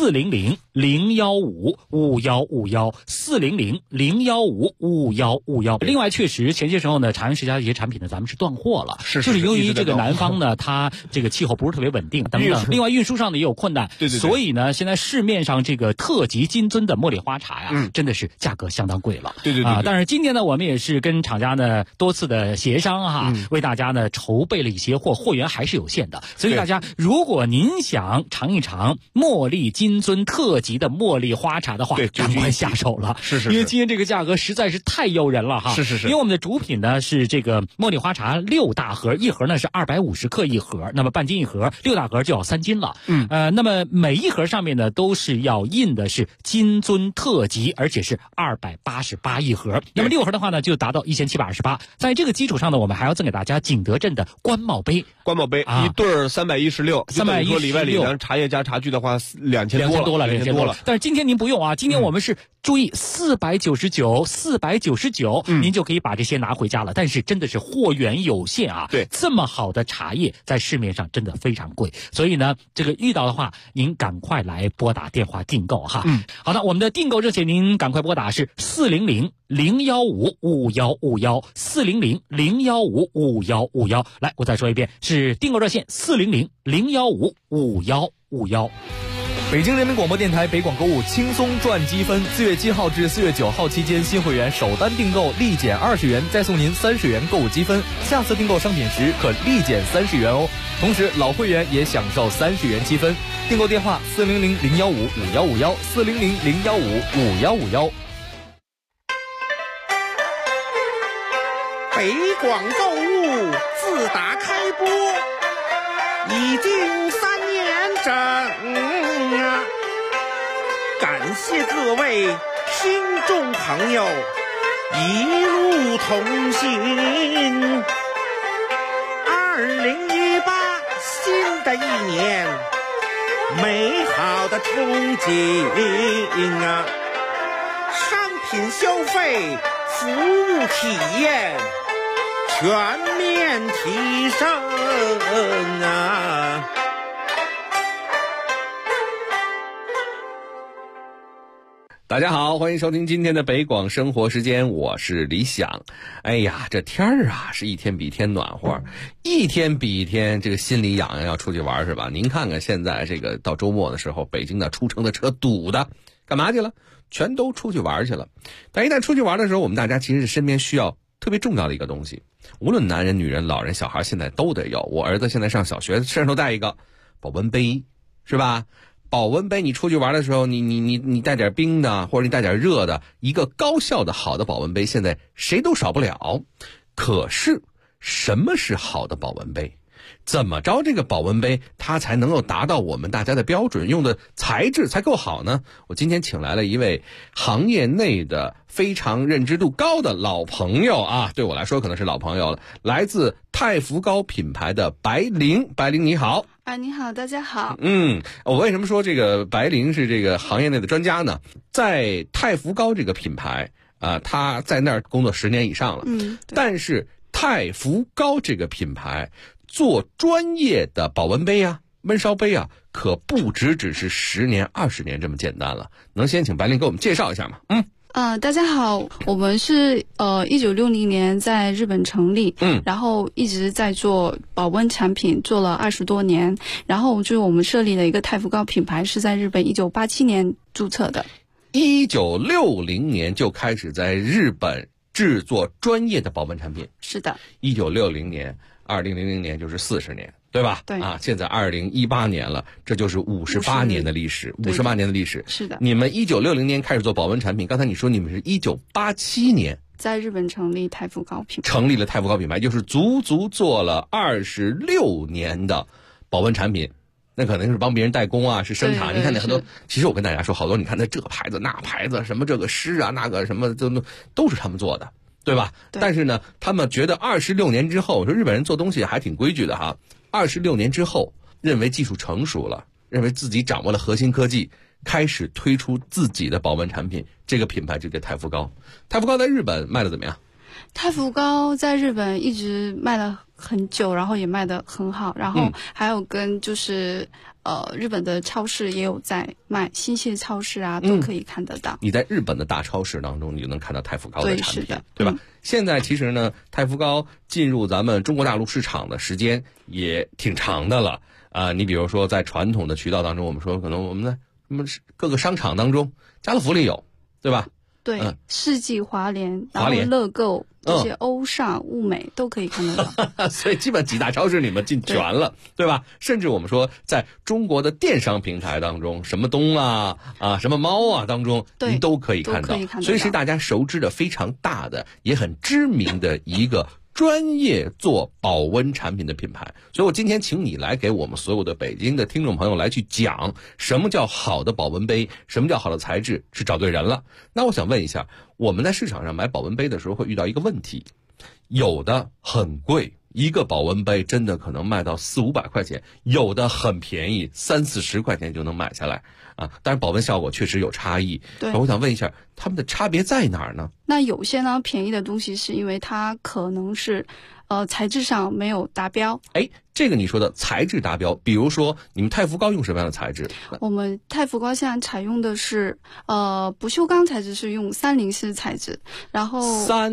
400-015-5151，400-015-5151。另外，确实前些时候呢，茶园世家的一些产品呢，咱们是断货了，就是由于这个南方呢，它这个气候不是特别稳定等等，另外运输上呢也有困难， 对， 所以呢，现在市面上这个特级金樽的茉莉花茶呀，真的是价格相当贵了， 对。 但是今天呢，我们也是跟厂家呢多次的协商哈，为大家呢筹备了一些货源还是有限的，所以大家如果您想尝一尝茉莉金樽特级的茉莉花茶的话，赶快下手了， 是， 因为今天这个价格实在是太诱人了哈， 是。 因为我们的主品呢是这个茉莉花茶6大盒，一盒呢是250克一盒，那么半斤一盒，6大盒就要3斤了。那么每一盒上面呢都是要印的是金樽特级，而且是288一盒。那么6盒的话呢就达到1728。在这个基础上呢，我们还要赠给大家景德镇的官帽杯， 一对316，说里外里咱茶叶加茶具的话2000多了。 但是今天您不用啊，今天我们是注意499，您就可以把这些拿回家了。但是真的是货源有限啊， 对， 这么好的茶叶在市面上真的非常贵，所以呢，这个遇到的话，您赶快来拨打电话订购哈。好的，我们的订购热线您赶快拨打是400-015-5151，400-015-5151。来，我再说一遍，是订购热线400-015-5151。 北京人民广播电台北广购物轻松赚积分，4月7号至4月9号期间，新会员首单订购立减20元，再送您30元购物积分，下次订购商品时可立减30元哦。同时，老会员也享受30元积分。订购电话400-015-5151，400-015-5151。 北广购物自打开播已经3年整啊！感谢各位听众朋友一路同行。2018新的一年，美好的憧憬啊！商品消费，服务体验全面提升啊！ 大家好，欢迎收听今天的北广生活时间，我是李想。哎呀，这天儿啊是一天比一天暖和，一天比一天这个心里痒痒，要出去玩是吧？您看看现在这个到周末的时候，北京的出城的车堵的，干嘛去了？全都出去玩去了。但一旦出去玩的时候，我们大家其实身边需要特别重要的一个东西，无论男人、女人、老人、小孩，现在都得有。我儿子现在上小学，身上都带一个保温杯，是吧？保温杯，你出去玩的时候，你带点冰的，或者你带点热的，一个高效的好的保温杯，现在谁都少不了。可是，什么是好的保温杯？ 怎么着这个保温杯它才能够达到我们大家的标准，用的材质才够好呢？我今天请来了一位行业内的非常认知度高的老朋友啊，对我来说可能是老朋友了，来自太福膏品牌的白灵。白灵你好。 你好，大家好。 我为什么说这个白灵是这个行业内的专家呢？在太福膏这个品牌他在那儿工作10年以上了。但是太福膏这个品牌做专业的保温杯啊、焖烧杯啊，可不只是10年、20年这么简单了。能先请白灵给我们介绍一下吗？ 大家好，我们是1960年在日本成立，然后一直在做保温产品，做了20多年。然后就是我们设立了一个太福膏品牌，是在日本1987年注册的。 1960年就开始在日本制作专业的保温产品。 是的。 1960年，2000年就是40年。对吧？ 对现在2018年了，这就是58年的历史，58年的历史。 是的。 你们1960年开始做保温产品，刚才你说你们是1987年在日本成立太福膏品牌， 成立了太福膏品牌，就是足做了26年的保温产品。那可能是帮别人代工啊，是生产。你看那很多，其实我跟大家说，好多你看那这牌子那牌子，什么这个诗啊那个什么都是他们做的。对吧？但是呢，他们觉得26年之后，说日本人做东西还挺规矩的哈。26年之后，认为技术成熟了，认为自己掌握了核心科技，开始推出自己的保温产品。这个品牌就叫太福膏。太福膏在日本卖的怎么样？ 太福膏在日本一直卖了很久，然后也卖得很好，然后还有跟就是日本的超市也有在卖，新泻超市啊都可以看得到。 你在日本的大超市当中，你就能看到太福膏的产品， 对，是的， 对吧？现在其实呢，太福膏进入咱们中国大陆市场的时间也挺长的了你比如说在传统的渠道当中，我们说可能我们的什么各个商场当中，家乐福里有，对吧？ 对，世纪华联，然后乐购这些欧尚、物美都可以看得到。 所以基本几大超市你们进全了， 对吧？甚至我们说在中国的电商平台当中，什么东啊什么猫啊当中，您都可以看到。所以是大家熟知的非常大的，也很知名的一个专业做保温产品的品牌。所以我今天请你来给我们所有的北京的听众朋友来去讲什么叫好的保温杯，什么叫好的材质，是找对人了。那我想问一下，我们在市场上买保温杯的时候会遇到一个问题，有的很贵，一个保温杯真的可能卖到400-500块钱，有的很便宜，30-40块钱就能买下来但是保温效果确实有差异。 对， 我想问一下，他们的差别在哪儿呢？ 那有些呢便宜的东西是因为它可能是材质上没有达标。 这个你说的材质达标，比如说你们太福膏用什么样的材质？ 我们太福膏现在采用的是不锈钢材质，是用304材质，然后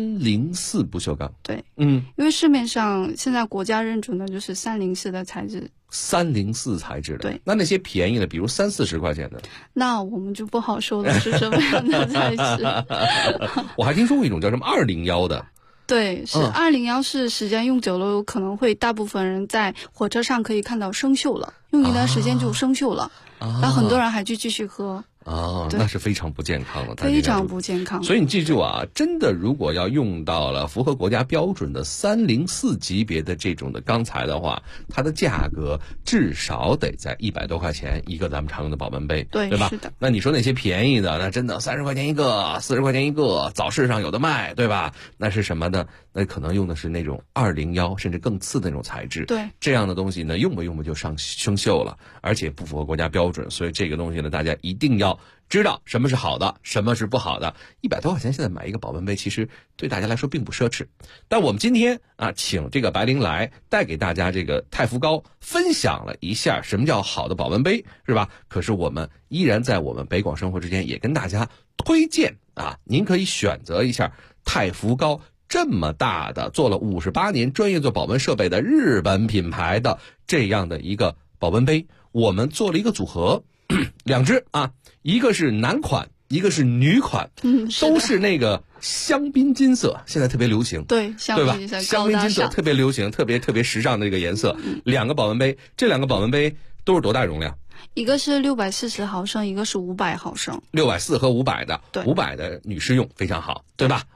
304不锈钢。 对，因为市面上现在国家认准的就是304的材质。 304材质的。 对， 那些便宜的，比如30-40块钱的， 那我们就不好说了是什么样的材质。 我还听说过一种叫什么201的。 对，是201，是时间用久了，有可能会大部分人在火车上可以看到生锈了，用一段时间就生锈了，然后很多人还去继续喝。 那是非常不健康的， 非常不健康。 所以你记住真的如果要用到了符合国家标准的304级别的这种的钢材的话，它的价格至少得在100多块钱一个咱们常用的保温杯， 对吧？ 是的。 那你说那些便宜的，那真的30块钱一个，40块钱一个，早市上有的卖，对吧？那是什么呢？那可能用的是那种201甚至更次的那种材质。 对， 这样的东西呢，用不就生锈了，而且不符合国家标准。所以这个东西呢，大家一定要知道什么是好的，什么是不好的。100多块钱现在买一个保温杯，其实对大家来说并不奢侈。但我们今天请这个白灵来带给大家这个太福膏，分享了一下什么叫好的保温杯，是吧？可是我们依然在我们北广生活之间也跟大家推荐您可以选择一下太福膏这么大的做了58年专业做保温设备的日本品牌的这样的一个保温杯。我们做了一个组合，2只一个是男款，一个是女款，都是那个香槟金色，现在特别流行， 对， 对吧？香槟金色特别流行，特别时尚的这个颜色。2个保温杯，这2个保温杯都是多大容量？ 一个是640毫升，一个是500毫升。 640和500的， 对 500的女士用非常好，对吧？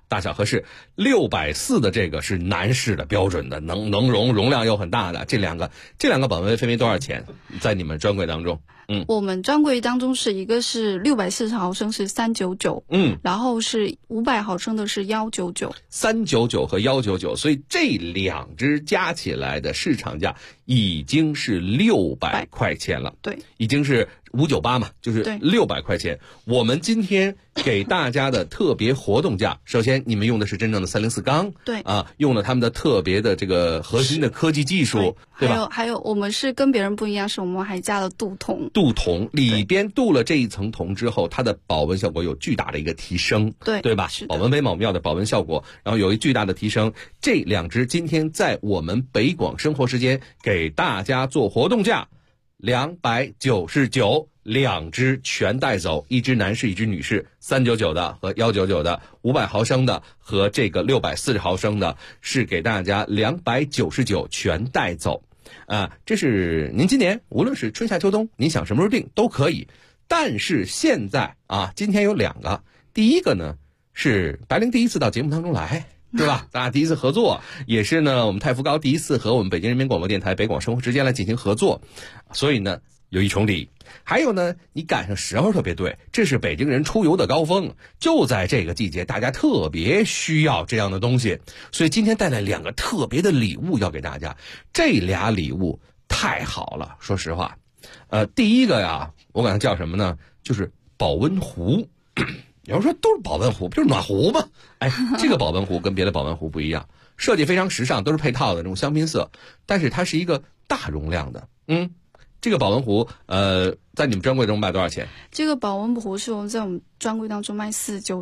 大小合适。640的这个是男士的标准的，能容量又很大的。这两个保温杯分别多少钱？在你们专柜当中？ 我们专柜当中是一个是640毫升是399，然后是500毫升的是199，399 和199，所以这两只加起来的市场价已经是600块钱了。 对， 已经是598嘛，就是600块钱。我们今天给大家的特别活动价，首先你们用的是真正的304钢， 对啊，用了他们的特别的这个核心的科技技术，对吧？ 还有我们是跟别人不一样，是我们还加了镀铜。 镀铜里边镀了这一层铜之后，它的保温效果有巨大的一个提升，对吧？保温杯嘛，我们要的保温效果，然后有一巨大的提升。这两只今天在我们北广生活时间给大家做活动价，299，两只全带走，一只男士，一只女士，399的和199的，500毫升的和这个640毫升的，是给大家299全带走。这是您今年无论是春夏秋冬，您想什么时候订都可以。但是现在今天有两个，第一个呢是白灵第一次到节目当中来，对吧？咱俩第一次合作，也是呢我们太福高第一次和我们北京人民广播电台北广生活时间来进行合作，所以呢有一重礼。还有呢，你赶上时候特别对，这是北京人出游的高峰，就在这个季节，大家特别需要这样的东西，所以今天带来两个特别的礼物要给大家。这俩礼物太好了，说实话，第一个呀，我管它叫什么呢？就是保温壶。有人说都是保温壶，不就是暖壶吗？这个保温壶跟别的保温壶不一样，设计非常时尚，都是配套的这种香槟色，但是它是一个大容量的。这个保温壶，在你们专柜中卖多少钱？ 这个保温壶是我们在我们专柜当中卖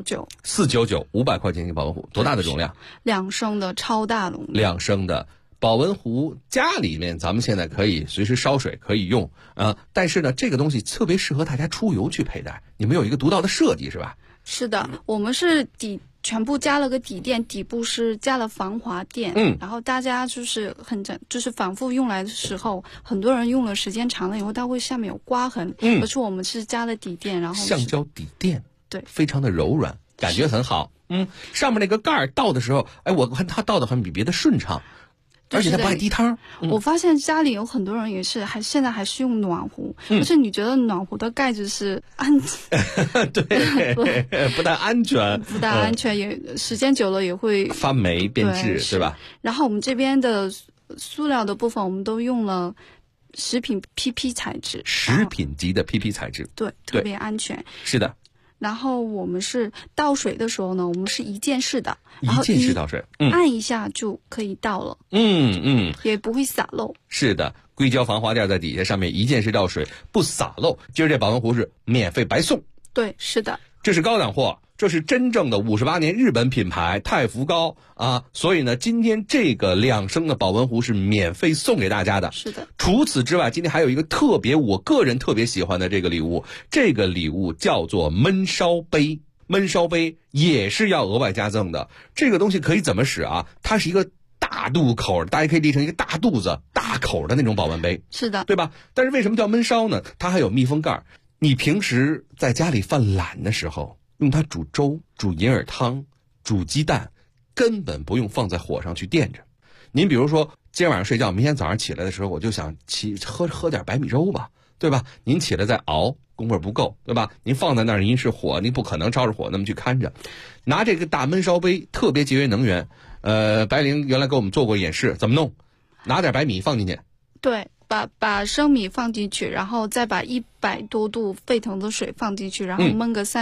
499，500块钱一个保温壶，多大的容量 ？2升的超大容量。 2升的保温壶，家里面咱们现在可以随时烧水可以用但是呢，这个东西特别适合大家出游去佩戴。你们有一个独到的设计是吧？ 是的，我们是全部加了个底垫，底部是加了防滑垫，然后大家就是反复用来的时候，很多人用了时间长了以后，它会下面有刮痕，而是我们是加了底垫，然后橡胶底垫， 对， 非常的柔软，感觉很好。上面那个盖倒的时候，我看它倒的好像比别的顺畅。而且它不爱滴汤。 我发现家里有很多人也是现在还是用暖壶，而且你觉得暖壶的盖子是对，不太安全， 不太安全，也时间久了也会发霉变质，对吧？ 然后我们这边的塑料的部分，我们都用了食品 PP 材质， 食品级的 PP 材质， 对，特别安全。 是的。 然后我们是倒水的时候呢，我们是一键式的， 一键式倒水， 按一下就可以倒了，也不会洒漏。 是的，硅胶防滑垫在底下，上面一键式倒水，不洒漏。今儿这保温壶是免费白送。 对，是的， 这是高档货，这是真正的58年日本品牌太福高所以呢，今天这个2升的保温壶是免费送给大家的。 是的。 除此之外，今天还有一个我个人特别喜欢的这个礼物，这个礼物叫做焖烧杯。焖烧杯也是要额外加赠的。这个东西可以怎么使它是一个大肚口，大家可以理成一个大肚子、大口的那种保温杯。 是的， 对吧？但是为什么叫焖烧呢？它还有密封盖。你平时在家里犯懒的时候，用它煮粥、煮银耳汤、煮鸡蛋，根本不用放在火上去垫着。您比如说今天晚上睡觉，明天早上起来的时候，我就想喝点白米粥吧，对吧？您起来再熬，功夫不够，对吧？您放在那儿，您是火，您不可能照着火那么去看着。拿这个大焖烧杯特别节约能源。白灵原来给我们做过演示，怎么弄？拿点白米放进去， 对，把生米放进去，然后再把100多度沸腾的水放进去，然后焖个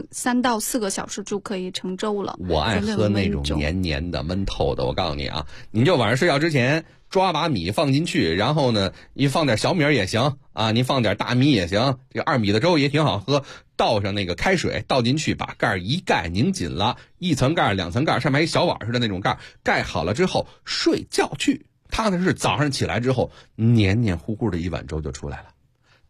3到4个小时就可以成粥了。 我爱喝那种黏黏的、焖透的。我告诉你您就晚上睡觉之前抓把米放进去，然后呢，你放点小米也行你放点大米也行，这个2米的粥也挺好喝。倒上那个开水倒进去，把盖一盖，拧紧了，1层盖、2层盖，上面一小碗似的那种盖，盖好了之后睡觉去。踏踏实实早上起来之后，黏黏糊糊的一碗粥就出来了，对吧？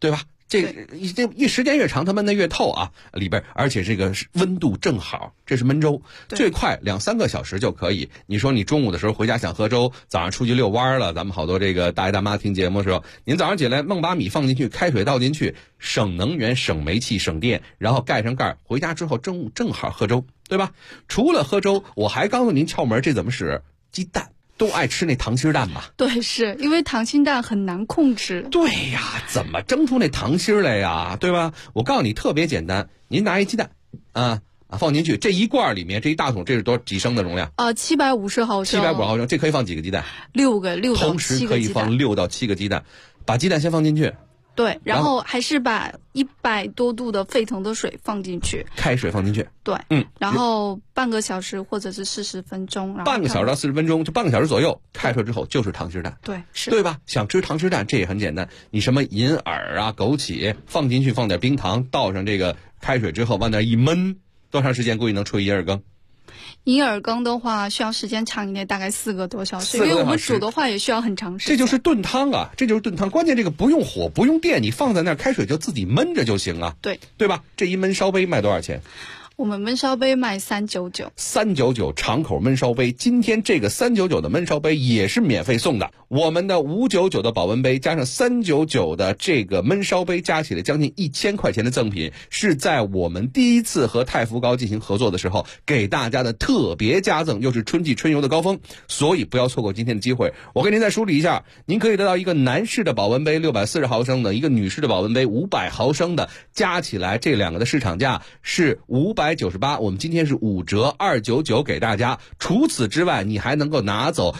这时间越长，它焖得越透啊，里边而且这个温度正好，这是焖粥，最快2-3个小时就可以。你说你中午的时候回家想喝粥，早上出去遛弯了，咱们好多这个大爷大妈听节目的时候，您早上起来弄把米放进去，开水倒进去，省能源、省煤气、省电，然后盖上盖，回家之后中午正好喝粥，对吧？除了喝粥，我还告诉您窍门，这怎么使？鸡蛋。都爱吃那溏心蛋吧？ 对，是因为溏心蛋很难控制。 对呀，怎么蒸出那溏心来呀？对吧？我告诉你，特别简单，您拿一鸡蛋，放进去，这一罐里面，这一大桶，这是几升的容量 ？750毫升。 750毫升，这可以放几个鸡蛋 ？6个， 同时可以放6到7个鸡蛋，把鸡蛋先放进去。 对，然后还是把100多度的沸腾的水放进去， 开水放进去。 对，然后半个小时或者是40分钟， 半个小时到40分钟，就半个小时左右，开出来之后就是溏心蛋。 对，是， 对吧？想吃溏心蛋，这也很简单，你什么银耳啊、枸杞放进去，放点冰糖，倒上这个开水之后，往那一焖，多长时间估计能出一银耳羹？ 银耳羹的话需要时间长一点，大概4个多小时，因为我们煮的话也需要很长时间。 这就是炖汤啊，这就是炖汤。关键这个不用火，不用电，你放在那儿，开水就自己焖着就行啊。对吧？这一焖烧杯卖多少钱？ 我们焖烧杯卖399。 399长口焖烧杯，今天这个399的焖烧杯也是免费送的。我们的599的保温杯加上399的这个焖烧杯，加起来将近1000块钱的赠品，是在我们第一次和太福糕进行合作的时候给大家的特别加赠，又是春季春游的高峰，所以不要错过今天的机会。我给您再梳理一下，您可以得到一个男士的保温杯640毫升的，一个女士的保温杯500毫升的，加起来这两个的市场价是598，我们今天是5折299给大家。除此之外，你还能够拿走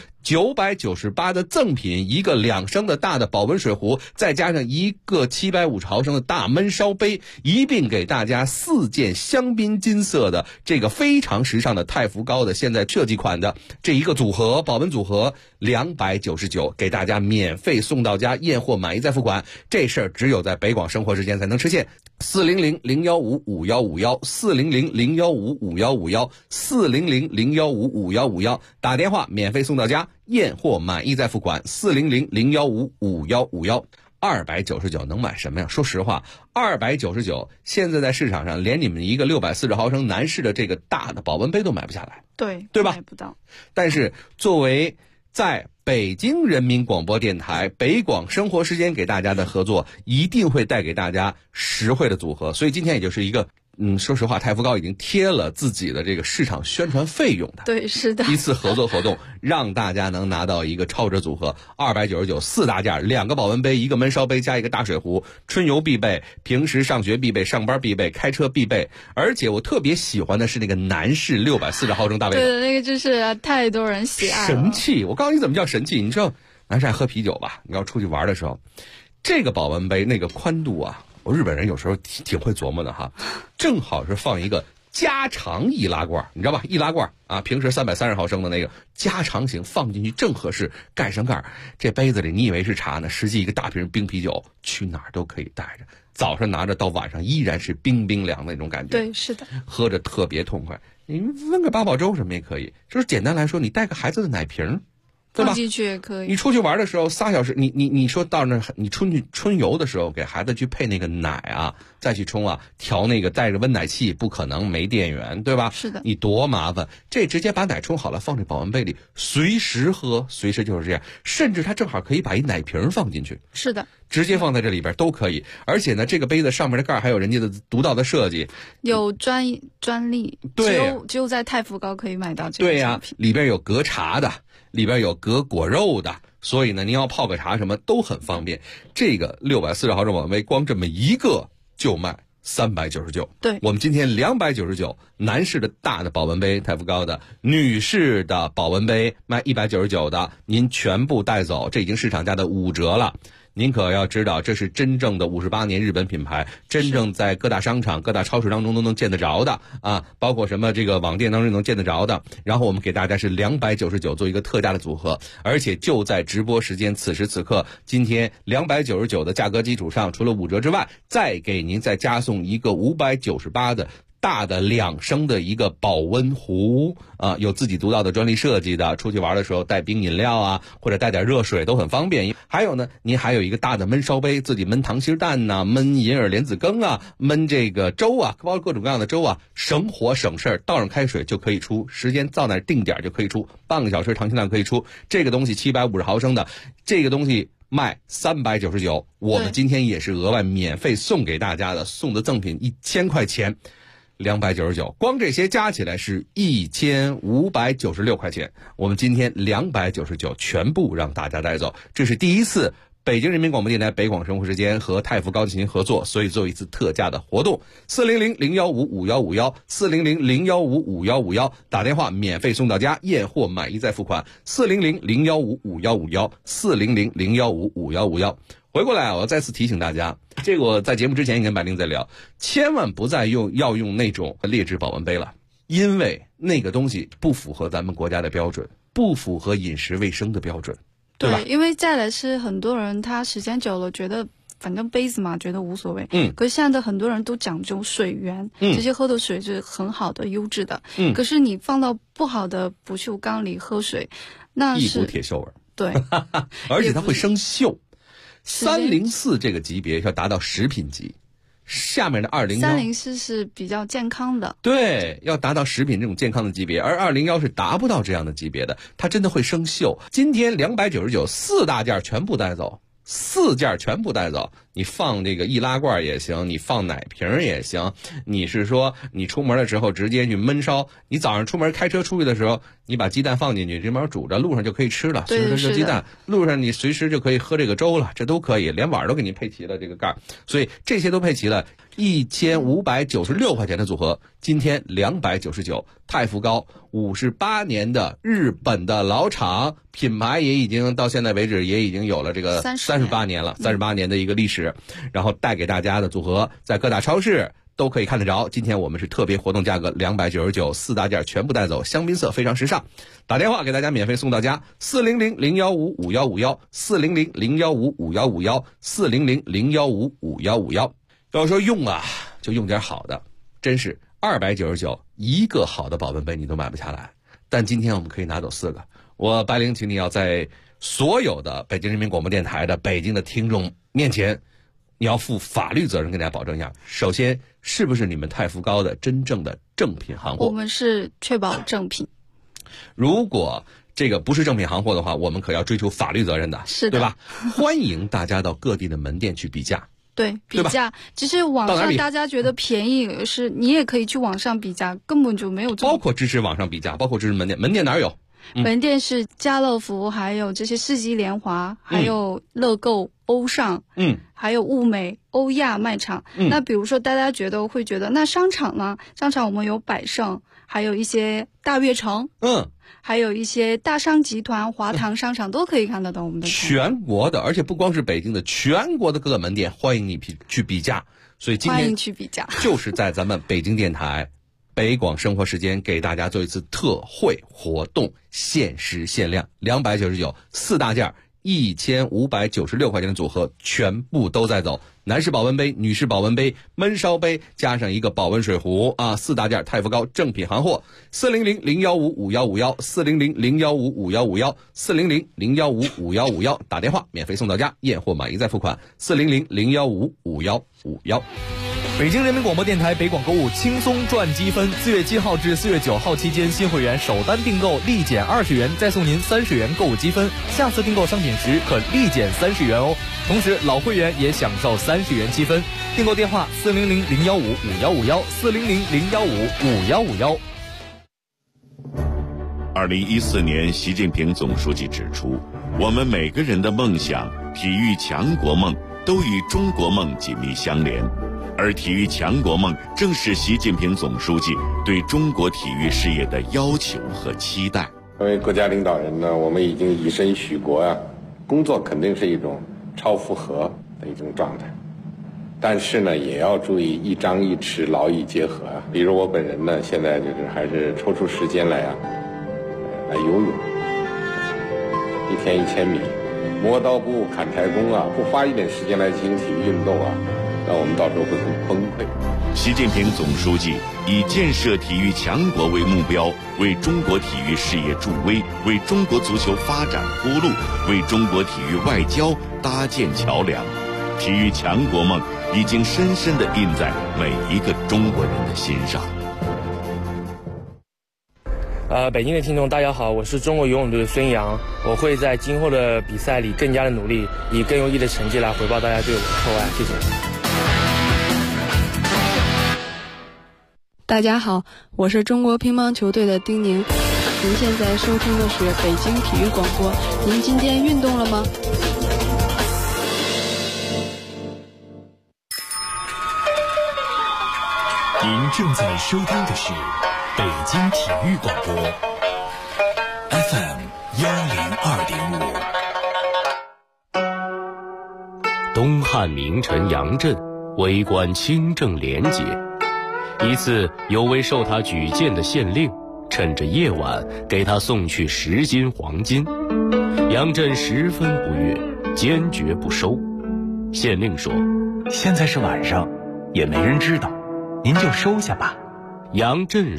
998的赠品，一个2升的大的保温水壶，再加上一个750毫升的大焖烧杯，一并给大家4件香槟金色的这个非常时尚的太福糕的现在设计款的这一个组合，保温组合299，给大家免费送到家，验货满意再付款。这事儿只有在北广生活时间才能实现。400-015-5151 400-015-5151 400-015-5151，打电话免费送到家，验货满意再付款。400-015-5151 299能买什么呀？说实话，299现在在市场上连你们一个640毫升男士的这个大的保温杯都买不下来，对吧？ 买不到。 但是作为在北京人民广播电台北广生活时间给大家的合作，一定会带给大家实惠的组合，所以今天也就是一个说实话，太福糕已经贴了自己的这个市场宣传费用的， 对，是的， 一次合作活动，让大家能拿到一个超值组合，299 4大件，2个保温杯，一个焖烧杯，加一个大水壶，春游必备，平时上学必备，上班必备，开车必备。而且我特别喜欢的是那个男士640毫升大杯， 对，那个就是太多人喜爱了， 神器。我告诉你怎么叫神器，你知道男士爱喝啤酒吧？你要出去玩的时候，这个保温杯那个宽度啊。日本人有时候挺会琢磨的哈，正好是放一个加长易拉罐，你知道吧？易拉罐啊，平时330毫升的那个加长型放进去正合适，盖上盖。这杯子里你以为是茶呢，实际一个大瓶冰啤酒，去哪儿都可以带着，早上拿着到晚上依然是冰冰凉的那种感觉。 对，是的， 喝着特别痛快。你温个八宝粥什么也可以，就是简单来说，你带个孩子的奶瓶。对吧？ 放进去也可以。 你出去玩的时候3小时，你说到那你春游的时候给孩子去配那个奶啊，再去冲啊，调那个带着温奶器，不可能没电源，对吧？ 是的。 你多麻烦，这直接把奶冲好了放这保温杯里，随时喝，随时就是这样。甚至它正好可以把一奶瓶放进去。 是的。 直接放在这里边都可以，而且呢，这个杯子上面的盖还有人家的独到的设计， 有专利， 对， 只有在太福糕可以买到这个对呀，里边有隔茶的，里边有隔果肉的，所以呢，您要泡个茶什么都很方便。这个640毫升保温杯，光这么一个就卖399。 对， 我们今天299，男士的大的保温杯太福糕的，女士的保温杯卖199的，您全部带走，这已经市场价的5折了。您可要知道，这是真正的58年日本品牌，真正在各大商场、各大超市当中都能见得着的啊，包括什么这个网店当中能见得着的。然后我们给大家是299做一个特价的组合，而且就在直播时间，此时此刻，今天299的价格基础上，除了5折之外，再给您再加送一个598的大的2升的一个保温壶啊，有自己独到的专利设计的，出去玩的时候带冰饮料啊，或者带点热水都很方便。还有呢，您还有一个大的焖烧杯，自己焖溏心蛋呐、焖银耳莲子羹啊，焖这个粥啊，包括各种各样的粥啊，省火省事儿，倒上开水就可以出，时间到那儿定点就可以出，半个小时溏心蛋可以出。这个东西750毫升的，这个东西卖399，我们今天也是额外免费送给大家的，送的赠品1000块钱，299，光这些加起来是1596块钱，我们今天299全部让大家带走。这是第一次北京人民广播电台北广生活时间和太福高进行合作，所以做一次特价的活动，400-015-5151，400-015-5151，打电话免费送到家，验货满意再付款，400-015-5151，400-015-5151。回过来我再次提醒大家，这个我在节目之前也跟白灵在聊，千万不再要用那种劣质保温杯了，因为那个东西不符合咱们国家的标准，不符合饮食卫生的标准，对吧？ 因为再来是很多人他时间久了觉得反正杯子嘛，觉得无所谓。可是现在的很多人都讲究水源，这些喝的水是很好的、优质的。可是你放到不好的不锈钢里喝水，那是一股铁锈味。 对， 而且它会生锈。304这个级别要达到食品级，下面的201，304 是比较健康的， 对，要达到食品这种健康的级别，而201是达不到这样的级别的，它真的会生锈。今天299，4大件全部带走，4件全部带走。你放这个易拉罐也行，你放奶瓶也行，你是说你出门的时候直接去焖烧，你早上出门开车出去的时候，你把鸡蛋放进去，这边煮着，路上就可以吃了，随时热鸡蛋，路上你随时就可以喝这个粥了，这都可以，连碗都给你配齐了这个盖，所以这些都配齐了，1596块钱的组合，今天299，太福高58年的日本的老厂，品牌也已经到现在为止也已经有了这个38年了，38年的一个历史。然后带给大家的组合，在各大超市都可以看得着。今天我们是特别活动价格299，4大件全部带走，香槟色非常时尚。打电话给大家免费送到家，400-015-5151，400-015-5151，400-015-5151。要说用啊，就用点好的，真是299一个好的保温杯你都买不下来。但今天我们可以拿走4个。我白灵请你要在所有的北京人民广播电台的北京的听众面前，你要负法律责任，跟大家保证一下。首先，是不是你们太福高的真正的正品行货？ 我们是确保正品。 如果这个不是正品行货的话，我们可要追求法律责任的， 是的， 对吧？欢迎大家到各地的门店去比价。 对，比价，其实网上大家觉得便宜，是你也可以去网上比价，根本就没有。 包括支持网上比价，包括支持门店，门店哪有？ 门店是家乐福，还有这些世纪联华，还有乐购、欧尚，还有物美、欧亚卖场。那比如说大家会觉得那商场呢？商场我们有百盛，还有一些大悦城，还有一些大商集团、华堂商场都可以看得到我们的全国的，而且不光是北京的，全国的各个门店欢迎你去比价。所以今天欢迎去比价， 就是在咱们北京电台北广生活时间给大家做一次特惠活动，限时限量299，4大件1596块钱的组合全部都在走，男士保温杯、女士保温杯、焖烧杯，加上一个保温水壶啊，4大件太福高正品行货，400-015-5151，400-015-5151，400-015-5151，打电话免费送到家，验货满意再付款，400-015-5151。 北京人民广播电台北广购物轻松赚积分，4月7号至4月9号期间，新会员首单订购立减20元，再送您30元购物积分，下次订购商品时可立减30元哦。同时老会员也享受30元积分。订购电话400-015-5151，400-015-5151。 2014年，习近平总书记指出，我们每个人的梦想、体育强国梦都与中国梦紧密相连。而体育强国梦正是习近平总书记对中国体育事业的要求和期待。 作为国家领导人呢，我们已经以身许国啊，工作肯定是一种超负荷的一种状态，但是呢，也要注意一张一弛，劳逸结合啊。比如我本人呢，现在就是还是抽出时间来游泳，1天1000米，磨刀不误砍柴工啊，不花一点时间来进行体育运动啊， 那我们到时候会很崩溃。 习近平总书记以建设体育强国为目标，为中国体育事业助威，为中国足球发展铺路，为中国体育外交搭建桥梁。体育强国梦已经深深地印在每一个中国人的心上。 北京的听众大家好，我是中国游泳队的孙杨，我会在今后的比赛里更加的努力，以更优异的成绩来回报大家对我的厚爱，谢谢。 大家好，我是中国乒乓球队的丁宁，您现在收听的是北京体育广播，您今天运动了吗？ 您正在收听的是北京体育广播 FM 102.5。 东汉名臣杨震为官清正廉洁，一次有位受他举荐的县令趁着夜晚给他送去10斤黄金，杨震十分不悦，坚决不收。县令说：“ 现在是晚上，也没人知道，您就收下吧。” 杨震